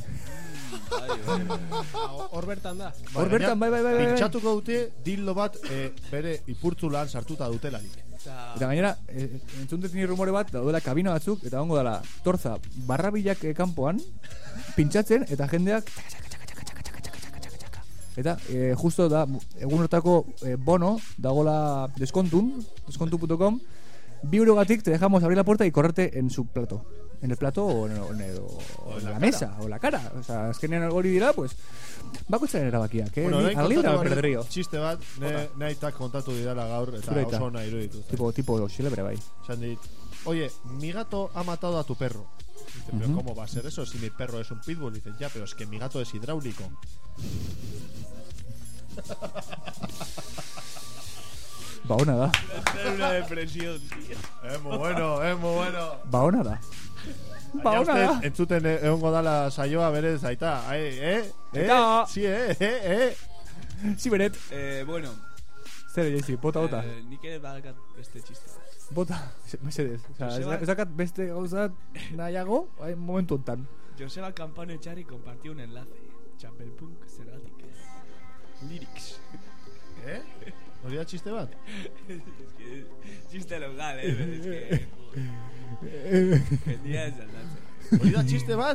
Hor bertan da. Bai. Pintxatuko dute dildo bat bere ipurtzulan sartuta dutelarik. Eta gainera, entzuntetini rumore bat, daudela kabina batzuk, eta ongo dela Torza barrabilak kanpoan pintxatzen, eta jendeak eta justo da egun hortako bono dagola deskontu.com 2 eurogatik te dejamos abrir la puerta y correrte en su plato. En el plato o en la mesa o la cara. O sea, azkenean hori dira, pues bakoitzaren erabakia, que al libre al perderío. Txiste bat, nahitak kontatu didala gaur eta oso ona iruditu. Tipo celebre bai. Esan dit, oye, mi gato ha matado a tu perro. Dice, pero ¿cómo va a ser eso si mi perro es un pitbull? Dice, ya, pero es que mi gato es hidráulico. Ba ona da. Es una depresión, tío. Es muy bueno. Ba ona da. Entzuten egongo dala saioa berez aita. Sí, Sí, beret. Bueno. Zer jaizi, bota. Nik ere badakat beste txiste. Bota, mesedez. Ez dakat beste gauzat nahiago, momentu ontan. Joseba Campano Echari compartió un enlace. Chapelpunk zergatik ez. Lyrics. ¿Hori da txiste bat? Txiste local, pero es que... Genia ez aldatzen. Hori da txiste bat?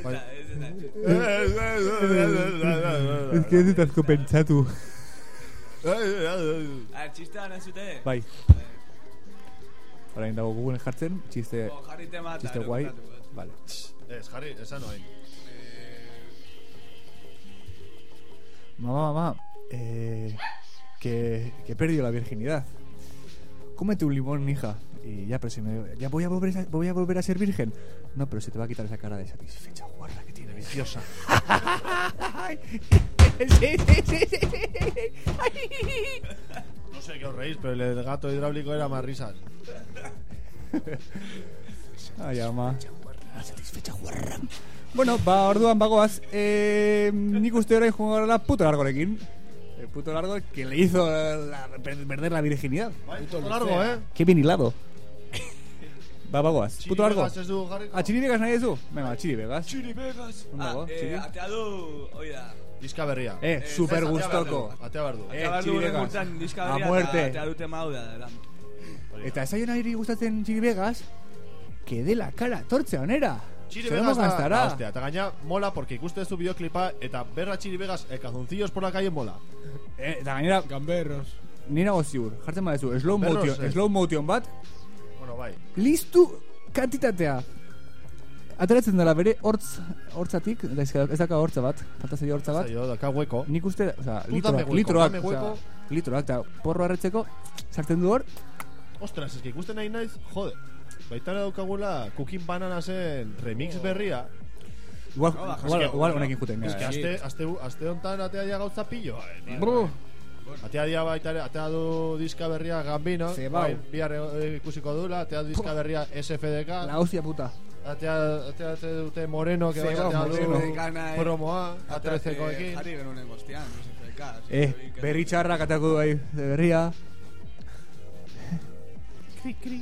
Ez que ez dutazko pentsatu. Txiste gana zute? Bai. Horain dago Google jartzen, txiste guai. Vale. Jarri, esa no hay. Mamá, que he perdido la virginidad. Cómete un limón, hija. Y ya, pero si ya voy a volver a ser virgen. No, pero se te va a quitar esa cara de satisfecha guarda que tiene, viciosa. Sí. No sé qué os reís, pero el gato hidráulico era más risas. Ay, ama. Satisfecha guarra. Bueno, orduan bagoaz. Nik uste orain joan gara puto largorekin. El puto largo que le hizo perder la virginidad. Puto largo, Qué bien hilado. bagoaz. Puto largo. Vegas ez du jarriko. Chiri Vegas nahi duzu? Venga, Chiri Vegas. Chiri Vegas. Ondago, Chiri. Atea du, oida. Diska berria. Super gustoko. Atea bardu. Chiri Vegas. Diska A berria muerte. eta dute mauda. Eta ez zaio nahiri gustatzen Chiri Vegas, que de la cara tortzea onera. Chiri Se Vegas lo gastará. hostia, eta gaina mola porque ikuste zu videoclipa eta berra Chiri Vegas calzoncillos por la calle mola. Eta gainera gamberros. Ni nago ziur, jartzen badezu, Gamberros, slow motion bat, Bueno, bai. listu kantitatea. Ateratzen dela bere hortzatik, ez daka hortza bat, falta zaio hortza bat. Zaio, daka hueko. Nik uste, oza, Tú dame litroak, hueco, dame hueco. litroak, eta porro arretzeko, sartzen du hor. Ostras, es que ikusten nahi naiz, jode. Baitara daukagula Cooking Bananasen remix berria. Igual honekin juten. Es que aste hontan atea ja gauza pillo. Atea dia baitare, atea du diska berria Gambino. Bihar ikusiko dula, atea du diska berria SFDK. La hostia puta. Atea dute Moreno, que atea du promoa, aterezeko ekin. Jarri genuen gostian, SFDK. Berri txarrak atako du bai, de berria. Kri.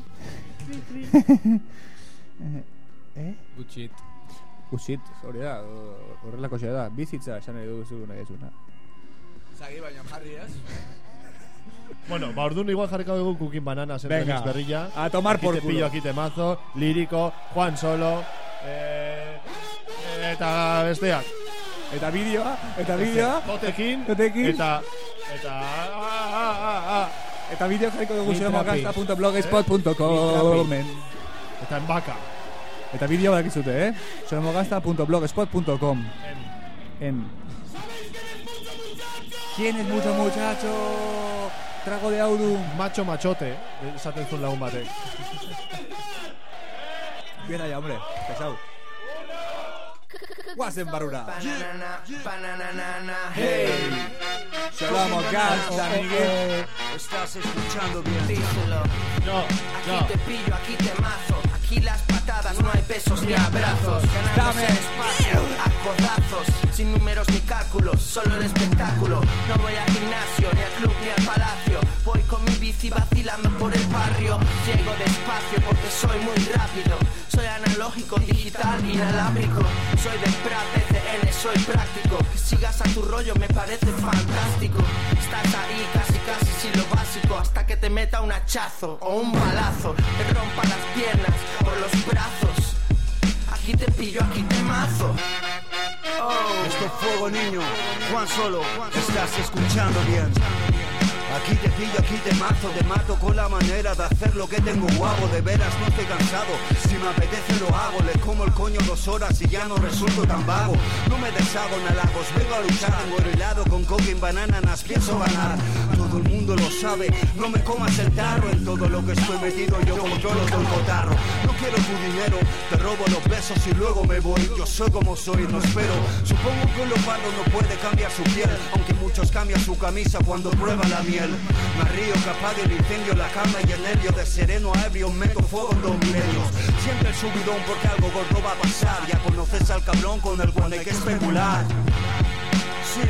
Gutxit, hori da, horrelako xe da, bizitza esan nahi duzu nahi ezuna. Zagi baina jarri ez? Bueno, ba orduan igual jarriko dugu Cooking Bananas en Venga, remix berrilla. a tomar por culo. Pillo, aquí te mazo, lírico, Juan Solo, eta besteak. Eta bideoa, Totekin, eta bideo jarriko dugu xeromogasta.blogspot.com. Eta en baka. Eta bideo badakizute, xeromogasta.blogspot.com. ¿Quién es mucho muchacho? Trago de audu. Macho machote, esaten zuen lagun batek. Bien allá, hombre, pesado. Guazen barura. Hey, Xeromogasta, Miguel. Estás escuchando bien. Díselo. Aquí te pillo, aquí te mazo. Aquí las patadas, no hay besos ni abrazos. Ganamos el espacio, a codazos. Sin números ni cálculos, solo el espectáculo. No voy al gimnasio, ni al club, ni al palacio. Voy con mi bici vacilando por el barrio. Llego despacio porque soy muy rápido. Soy analógico, digital, inalámbrico. Soy del Prat, DCN, soy práctico. Que sigas a tu rollo me parece fantástico. Estás ahí casi sin lo básico. Hasta que te meta un hachazo o un balazo. Te rompa las piernas o los brazos. Aquí te pillo, aquí te mazo. Esto es fuego, niño. Juan Solo, estás escuchando bien. Aquí te pillo, aquí te mato con la manera de hacer lo que tengo guapo. De veras no estoy cansado, si me apetece lo hago. Le como el coño 2 horas y ya no resulto tan vago. No me deshago en halagos, vengo a luchar. Tengo el helado con Cooking Bananas, pienso ganar. Todo el mundo lo sabe, no me comas el tarro. En todo lo que estoy metido yo controlo todo el cotarro. No quiero tu dinero, te robo los besos y luego me voy. Yo soy como soy, no espero. Supongo que un leopardo no puede cambiar su piel, aunque muchos cambian su camisa cuando prueban la miel. Me río capaz del incendio en la cama y el nervio. De sereno a ebrio meto fuego en 2 milenios. Siempre el subidón porque algo gordo va a pasar. Ya conoces al cabrón con el cual hay que especular. Sí.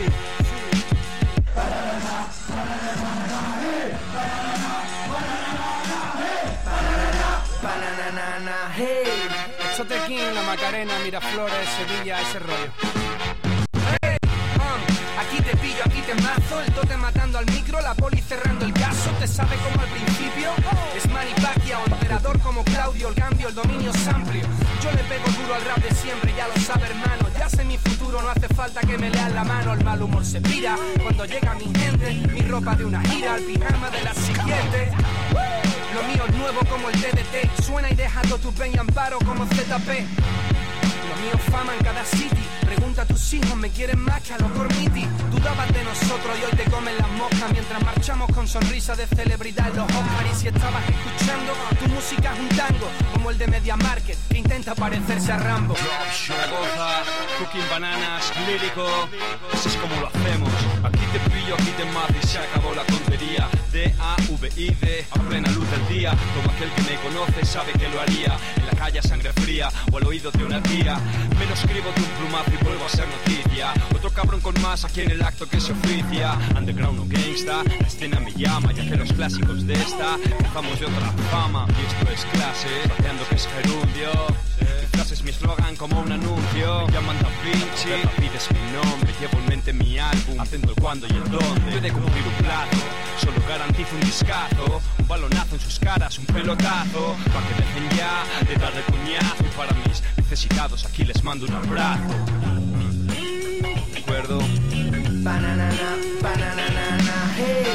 Hey, Exotequín, La Macarena, Miraflores, Sevilla, ese rollo. Hey, aquí te pillo, aquí te mazo. El tote matando al micro, la poli cerrando el caso. Te sabe como al principio. Es Manny Pacquiao, emperador como Claudio. El cambio, el dominio es amplio. Yo le pego duro al rap de siempre, ya lo sabe, hermano. Ya sé mi futuro, no hace falta que me lean la mano. El mal humor se pira cuando llega mi gente. Mi ropa de una gira, el pijama de la siguiente. Lo mío es nuevo como el DDT. Suena y deja todo tu peña amparo como ZP. Lo mío fama en cada city. Pregunta a tus hijos, me quieren más que a los Gormiti. Dudabas de nosotros y hoy te comen las moscas. Mientras marchamos con sonrisa de celebridad en los Oscars. Y si estabas escuchando, tu música es un tango como el de Media Market, que intenta parecerse a Rambo. Zaragoza, Cooking Bananas, lírico, así es como lo hacemos. Aquí te pillo, aquí te mato y se acabó la tontería. D-A-V-I-D, a plena luz del día. Todo aquel que me conoce sabe que lo haría. En la calle a sangre fría o al oído de una tía. Me lo escribo de un plumazo y vuelvo a ser noticia. Otro cabrón con más aquí en el acto que se oficia. Underground o gangsta, la escena me llama y hace los clásicos de esta. Empezamos de otra fama y esto es clase. Rapeando que es gerundio. Mi frase es mi eslogan como un anuncio. Llaman Da Vinci, pides mi nombre. Llevo en mente mi álbum, haciendo el cuándo y el dónde. Yo he de cumplir un plazo, solo garantizo un discazo. Un balonazo en sus caras, un pelotazo. Pa' que dejen ya de darle puñazo. Y para mis necesitados aquí les mando un abrazo. ¿De acuerdo? Banana, banana, hey.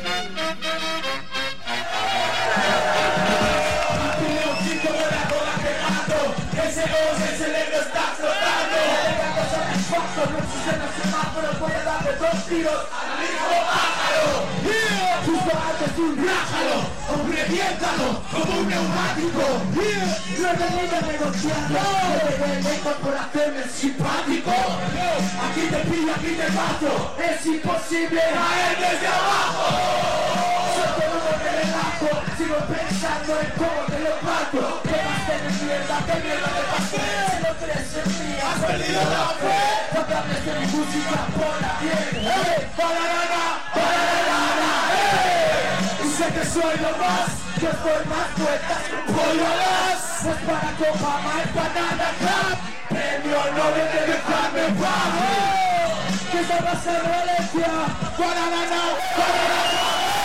Ese oso, el cerebro está flotando. Pegando sobre el foco, no existen los semáforos. Voy a darle 2 tiros al mismo pájaro. Justo antes de un rájalo, hombre, reviéntalo como un neumático. No he venido a negociar, no te vuelve corporaciones simpático. Aquí te pillo, aquí te mato. Es imposible caer desde abajo. Soy todo lo que relajo, sigo pensando en cómo te lo parto. Que vas a tener mierda, que mierda de pastel. Si no crees en mí, has perdido la fe. No te hables de mi música por la piel. Banana, banana, y sé que soy lo más, que os doy más vueltas que un pollo a las. Pues para Copa Más Banana Club, premio Nobel de Dejarme en paz. Que esta va a ser Valencia. Banana, banana.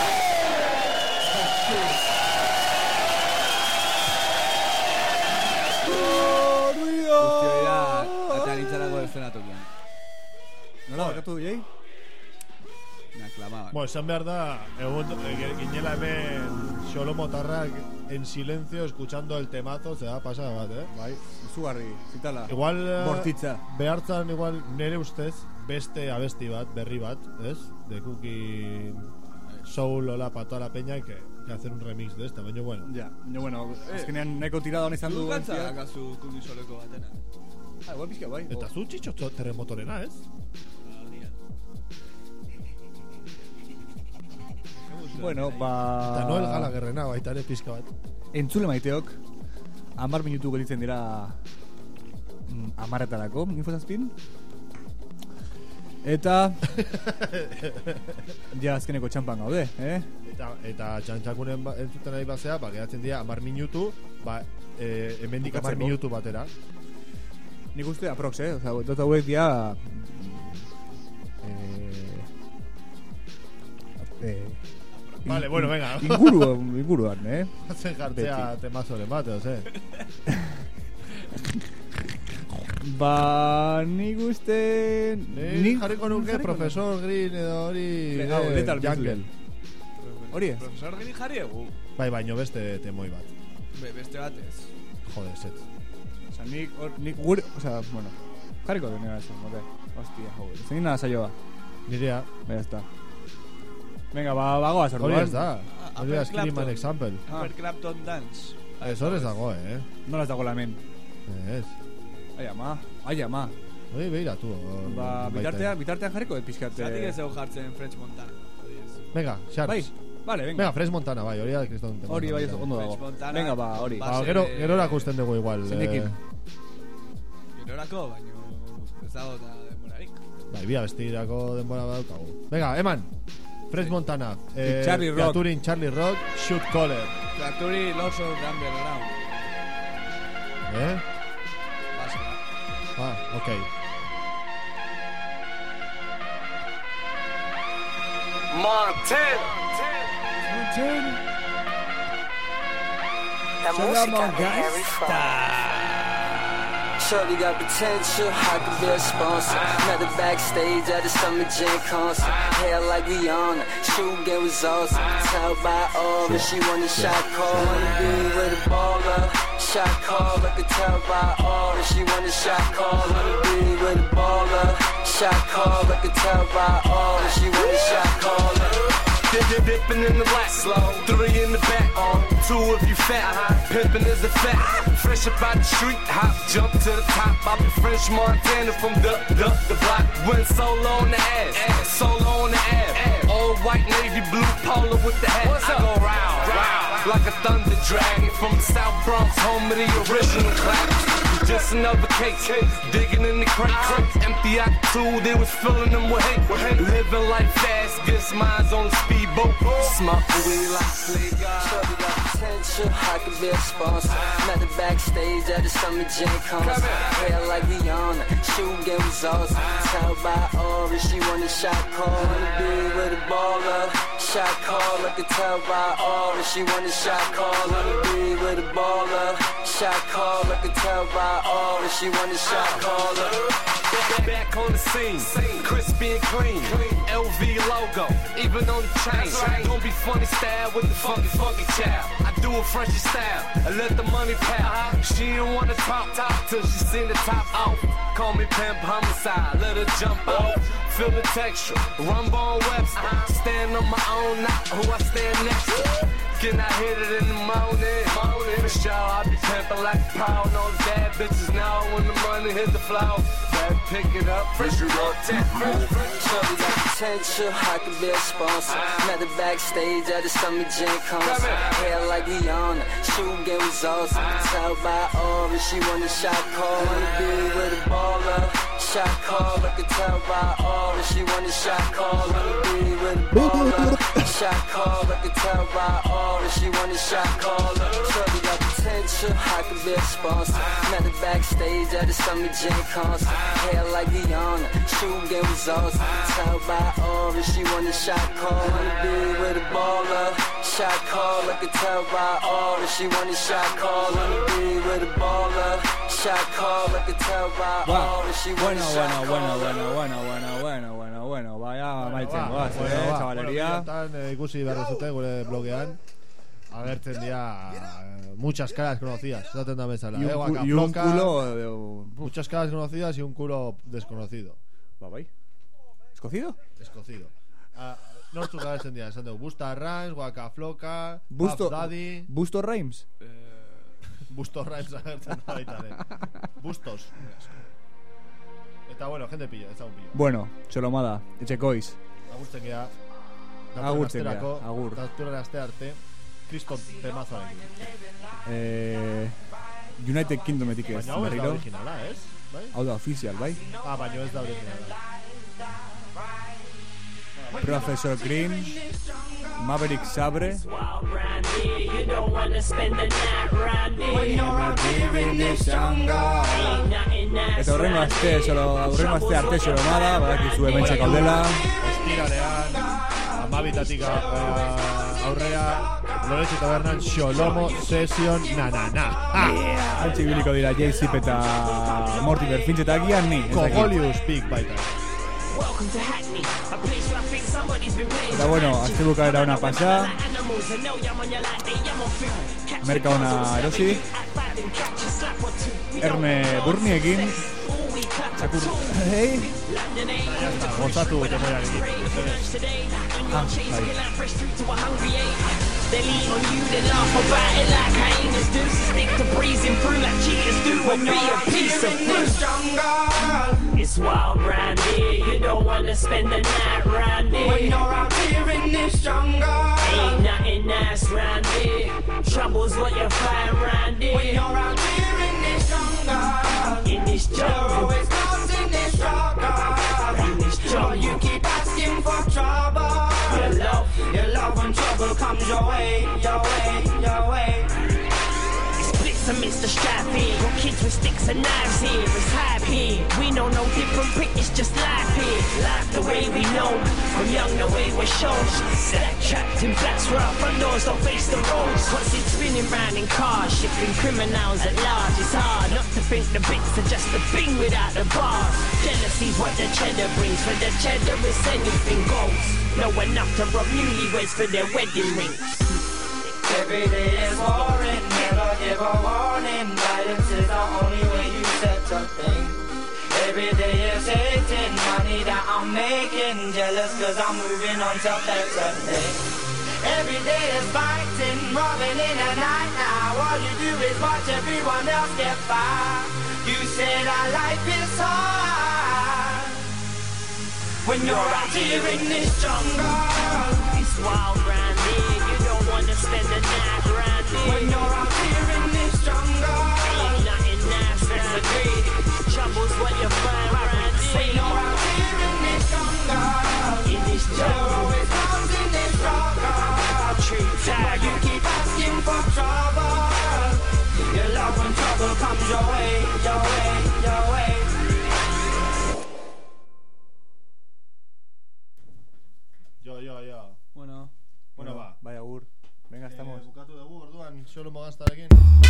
Nola, bakatu jai? Aclamaban. Bueno, esan behar da, ginela hemen xolomotarrak en silencio escuchando el temazo, se da pasada bat, Bai, izugarri, zitala. Igual, bortitza. Behartzan, igual, nere ustez, beste abesti bat, berri bat, ez? De Cookie Soul o la Pato a la Peña que hacer un remix de esta, baina bueno. Ja, baina bueno, azkenean nahiko tirada hon izan du. Gantza, akazu Cookie Souleko batena. Igual pixka, bai. Eta zu txitxo terremotorena, ez? Bueno, Eta Noel Gallagherrena baita ere pizka bat. Entzule maiteok 10 minutu gelditzen dira 10etarako Infozazpin. Eta ja azkeneko txampan gaude, Eta txantxakunen entzuten nahi bazea, geratzen dira 10 minutu, hemendik 10 minutu batera. Nik uste aprox, Osa, dut hauek dia Vale, bueno, venga. Inguruan, Hatzen jartzea temazoren bat, Ba, nik uste... Nik jarriko nuke Profesor Green edo hori... Lethal Jungle. Hori ez? Profesor Green jarri egu. Bai, baino beste temoi bat. Beste bat ez. Joder, set. Osa, nik gure... Osa, bueno, jarriko du nera esan, mote. Hostia, joder. Zein nada saioa. Nirea. Baina ez da. Venga, bagoa sortu. Hori ez da. Hori da Screamman Example. Upper Clapton Dance. Ez hori ez dago, Nola ez dago la hemen. Ez. Ai ama. Hori behira tu. Ba, bitartean jarriko pizkat. Zatik ez egu jartzen French Montana. Venga, Sharps. Bai, vale, venga. Venga, French Montana, bai, hori da kriston. Hori bai ondo dago. Venga, ba, hori. Gero erakusten dugu igual. Zenekin. Gero erako, baina ez dago eta denborarik. Bai, bia bestirako denbora badaukagu. Venga, eman. French Montana. Charlie Rock. Creaturing Charlie Rock, Shoot Caller. Creaturing Lost of the Underground. Ok. Montana. La música de Harry Fraud. Shorty got potential, I could be a sponsor. Another backstage at the Summer Jam concert. Hair like Rihanna, shoe game was awesome. Tell by all that she want a shot call. Wanna be with a baller, shot call. I could tell by all that she want a shot call. Wanna be with a baller, shot call. I could tell by all that she want a shot call. Dipping in the black slow, 3 in the back, 2 if you fat. Pimping is a fact. Fresh up out the street, hop, jump to the top. I'm in French Montana from the block. Went solo on the ass, solo on the ass. All white navy blue polo with the hat. I go round like a thunder dragon from the South Bronx, home of the original claps. Just That's another case. Digging in the crates. Empty out the two, they was filling them with hate. Living life fast, gets minds on the speedboat. Smoking weed like slave guy. Shorty got potential, I could be a sponsor. Met her backstage at the Summer Jam concert. Hair like Rihanna, shooting game results. Tell by Ori, she want a shot call. Wanna be with a baller. Shot call, I could tell by Ori, she want a shot call. Wanna be with a baller. Shot call, I could tell by Ori, she want a shot caller. Back on the scene, crispy and clean. LV logo, even on the chain. Don't be funny style with the funky child. I do a Frenchy style, I let the money pal. She didn't wanna talk till she seen the top off. Call me Pimp Homicide, let her jump off. Feel the texture, Rumble on Webster. Stand on my own, not who I stand next to. Can I hit it in the morning? For sure, I be pimping like a pound on the bad bitches now. When the money hit the floor, better pick it up, fresh you up, Shorty got potential, I could be a sponsor. Met her backstage at the Summer Jam concert. Hair like Rihanna, shooting game results. Tell by Ori, she want a shot call. Wanna be with a baller. Shot call, I could tell by Ori, she want a shot call. Wanna be with a baller. Shot call, I could tell by Ori, she want a shot caller. Shorty got potential, I could be a sponsor. Met her backstage at the Summer Jam concert. Hair like Rihanna, shooting game results. Tell by Ori, she want a shot call. Wanna be with a baller. Shot call, I could tell by Ori, she want a shot call. Wanna be with a baller. Shot call, I could tell by Ori, she want a shot call. Bueno, vaya maitzen goaz, chavalería. Ikusi behar zuten gure blogean. Agertzen dira muchas caras conocidas. Esaten da bezala. Y un culo... Muchas caras conocidas y un culo desconocido. Bai. ¿Escocido? Escocido. Nortzuk agertzen dira. Esan dugu, Busta Rhymes, Waka Flocka, Puff Daddy... Busto Rhymes? Busto Rhymes agertzen da baita ere. Bustos. Eta bueno, jende pillo, ez da un pillo. Bueno, txolomada, etxekoiz. Agurtzen gea. Agurtzen gea, agur. Daturren aste arte, kriston temazoarekin. United Kingdometik ez, baina hau ez da berriro. originala, ez? Bai? Hau da ofizial, bai? Baina ez da originala. Professor Green, Maverick Sabre. Eta horrengo aste arte xoromada, badakizu hementsa kaudela. Ostiralean, amabitatik aurrera, Loretxo Tabernan, Xolomo Session, na. Altxe biliko dira J-Zip eta Mortimer Finch eta agian ni. Cogolius Big baita. Eta bueno, azte bukaera ona pasa. Merka ona erosi. Erne Burniekin. Txakur... Hei? Gozatu temorarekin. Bai. They lean on you, they laugh about it like hyenas do. Stick to breezing through like cheaters do and be a piece of fruit. It's wild round here, you don't wanna spend the night round here. When you're out here in this jungle, ain't nothing nice round here. Trouble's what you find round here. When you're out here in this jungle, in this jungle, you're always lost in this struggle. In this jungle, you keep asking for trouble. Your love when trouble comes your way. It's and Mr. Strap here. Got kids with sticks and knives here. It's hype here. We know no different prick, it's just life here. Life the way we know. From young the way we're shown. Stack trapped in flats where our front doors don't face the roads. What's it spinning round in cars? Shipping criminals at large. It's hard not to think the bits are just a thing without the bars. Jealousy's what the cheddar brings. For the cheddar is anything goes. Know enough to rob newlyweds for their wedding rings. Every day is boring, never give a warning. Violence is the only way you set a thing. Every day is hating, money that I'm making. Jealous cause I'm moving on top, that's a thing. Every day is fighting, robbing in the night now. All you do is watch everyone else get by. You say that life is hard when you're out here in this jungle. It's wild round here, you don't wanna spend the night round here. When you're out here in this jungle, ain't nothing nice round here. your way, your way, your way. Yo. Bueno, ba. Bai, agur. Venga, estamos. Bukatu dugu, orduan, xolomo gaztarekin.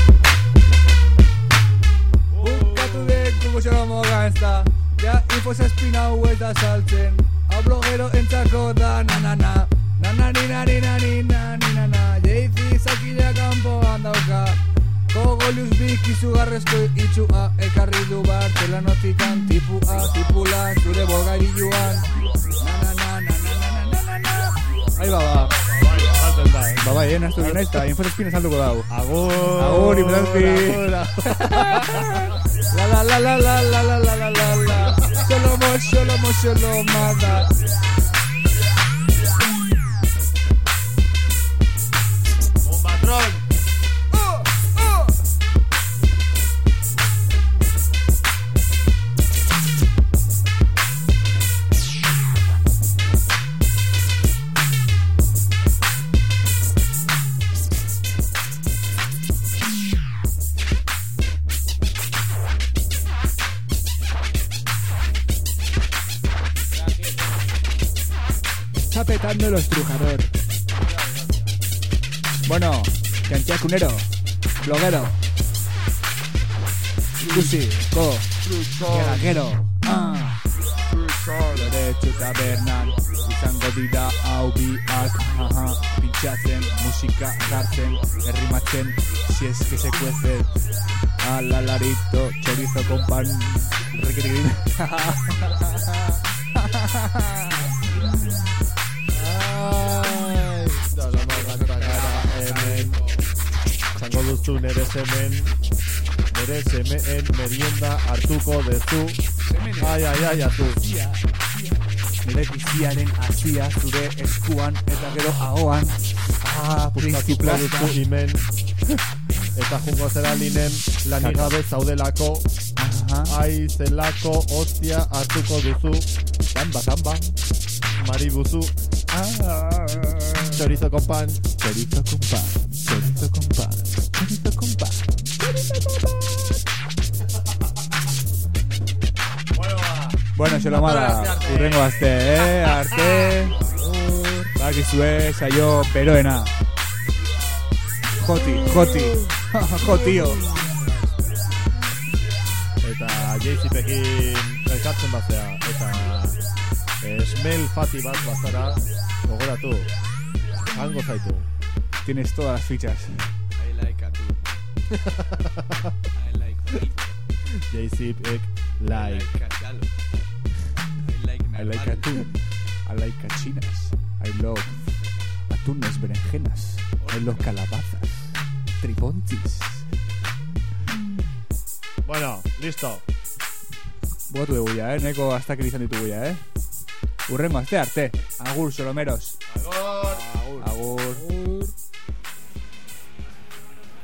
Bukatu dugu xolomo gazta. Ja, infos espina hau ez da saltzen. Hau blogero entzako da, na-na-na. Na-na-ni-na-ni-na-ni-na-ni-na-na. Jay-Z zakila kanpoan dauka. Kogolius bik izugarrezko itxua. Ekarri du Barcelanotikan tipua, tipula, zure bogari joan. Na-na-na-na-na-na-na-na-na. Ahí va. Bai, naztu gana ez da, infos espina salduko dau. Agur, infosespi. La. Xolomada. Un patrón. Petando los trujador. Bueno, cantiacunero, bloguero, Lucy, guerraguero, Loretsu tabernan, izango dira hau biak, pintxatzen, musika jartzen, errimatzen, si es que se cuece, alalarito, chorizo con pan, riquiriquín. Zango duzu nere semen merienda hartuko dezu. Ai, hartu. Nire biziaren hasia zure eskuan eta gero ahoan. Puzkatuko duzu imen. Eta jungo zera linen lanigabe zaudelako. Ai, zelako hostia hartuko duzu. Zamba. Maribuzu. Chorizo con pan. Bueno, xolomada, urrengo azte, arte. Bakizue, saio beroena. Jotio. Eta Jay-Z-pekin elkartzen batzea. Eta smell fati bat bazara. Gogoratu. Hango zaitu. Tienes todas las fichas. I like a too. I like frito. Jay-Z-pek like. I like atún. I like cachinas. I love atunes, berenjenas. I love calabazas. Tripontis. Bueno, listo. Bogatu dugu ya, neko hasta que izan ditugu ya, Urrengo azte arte. Agur, xolomeros. Agur. Agur.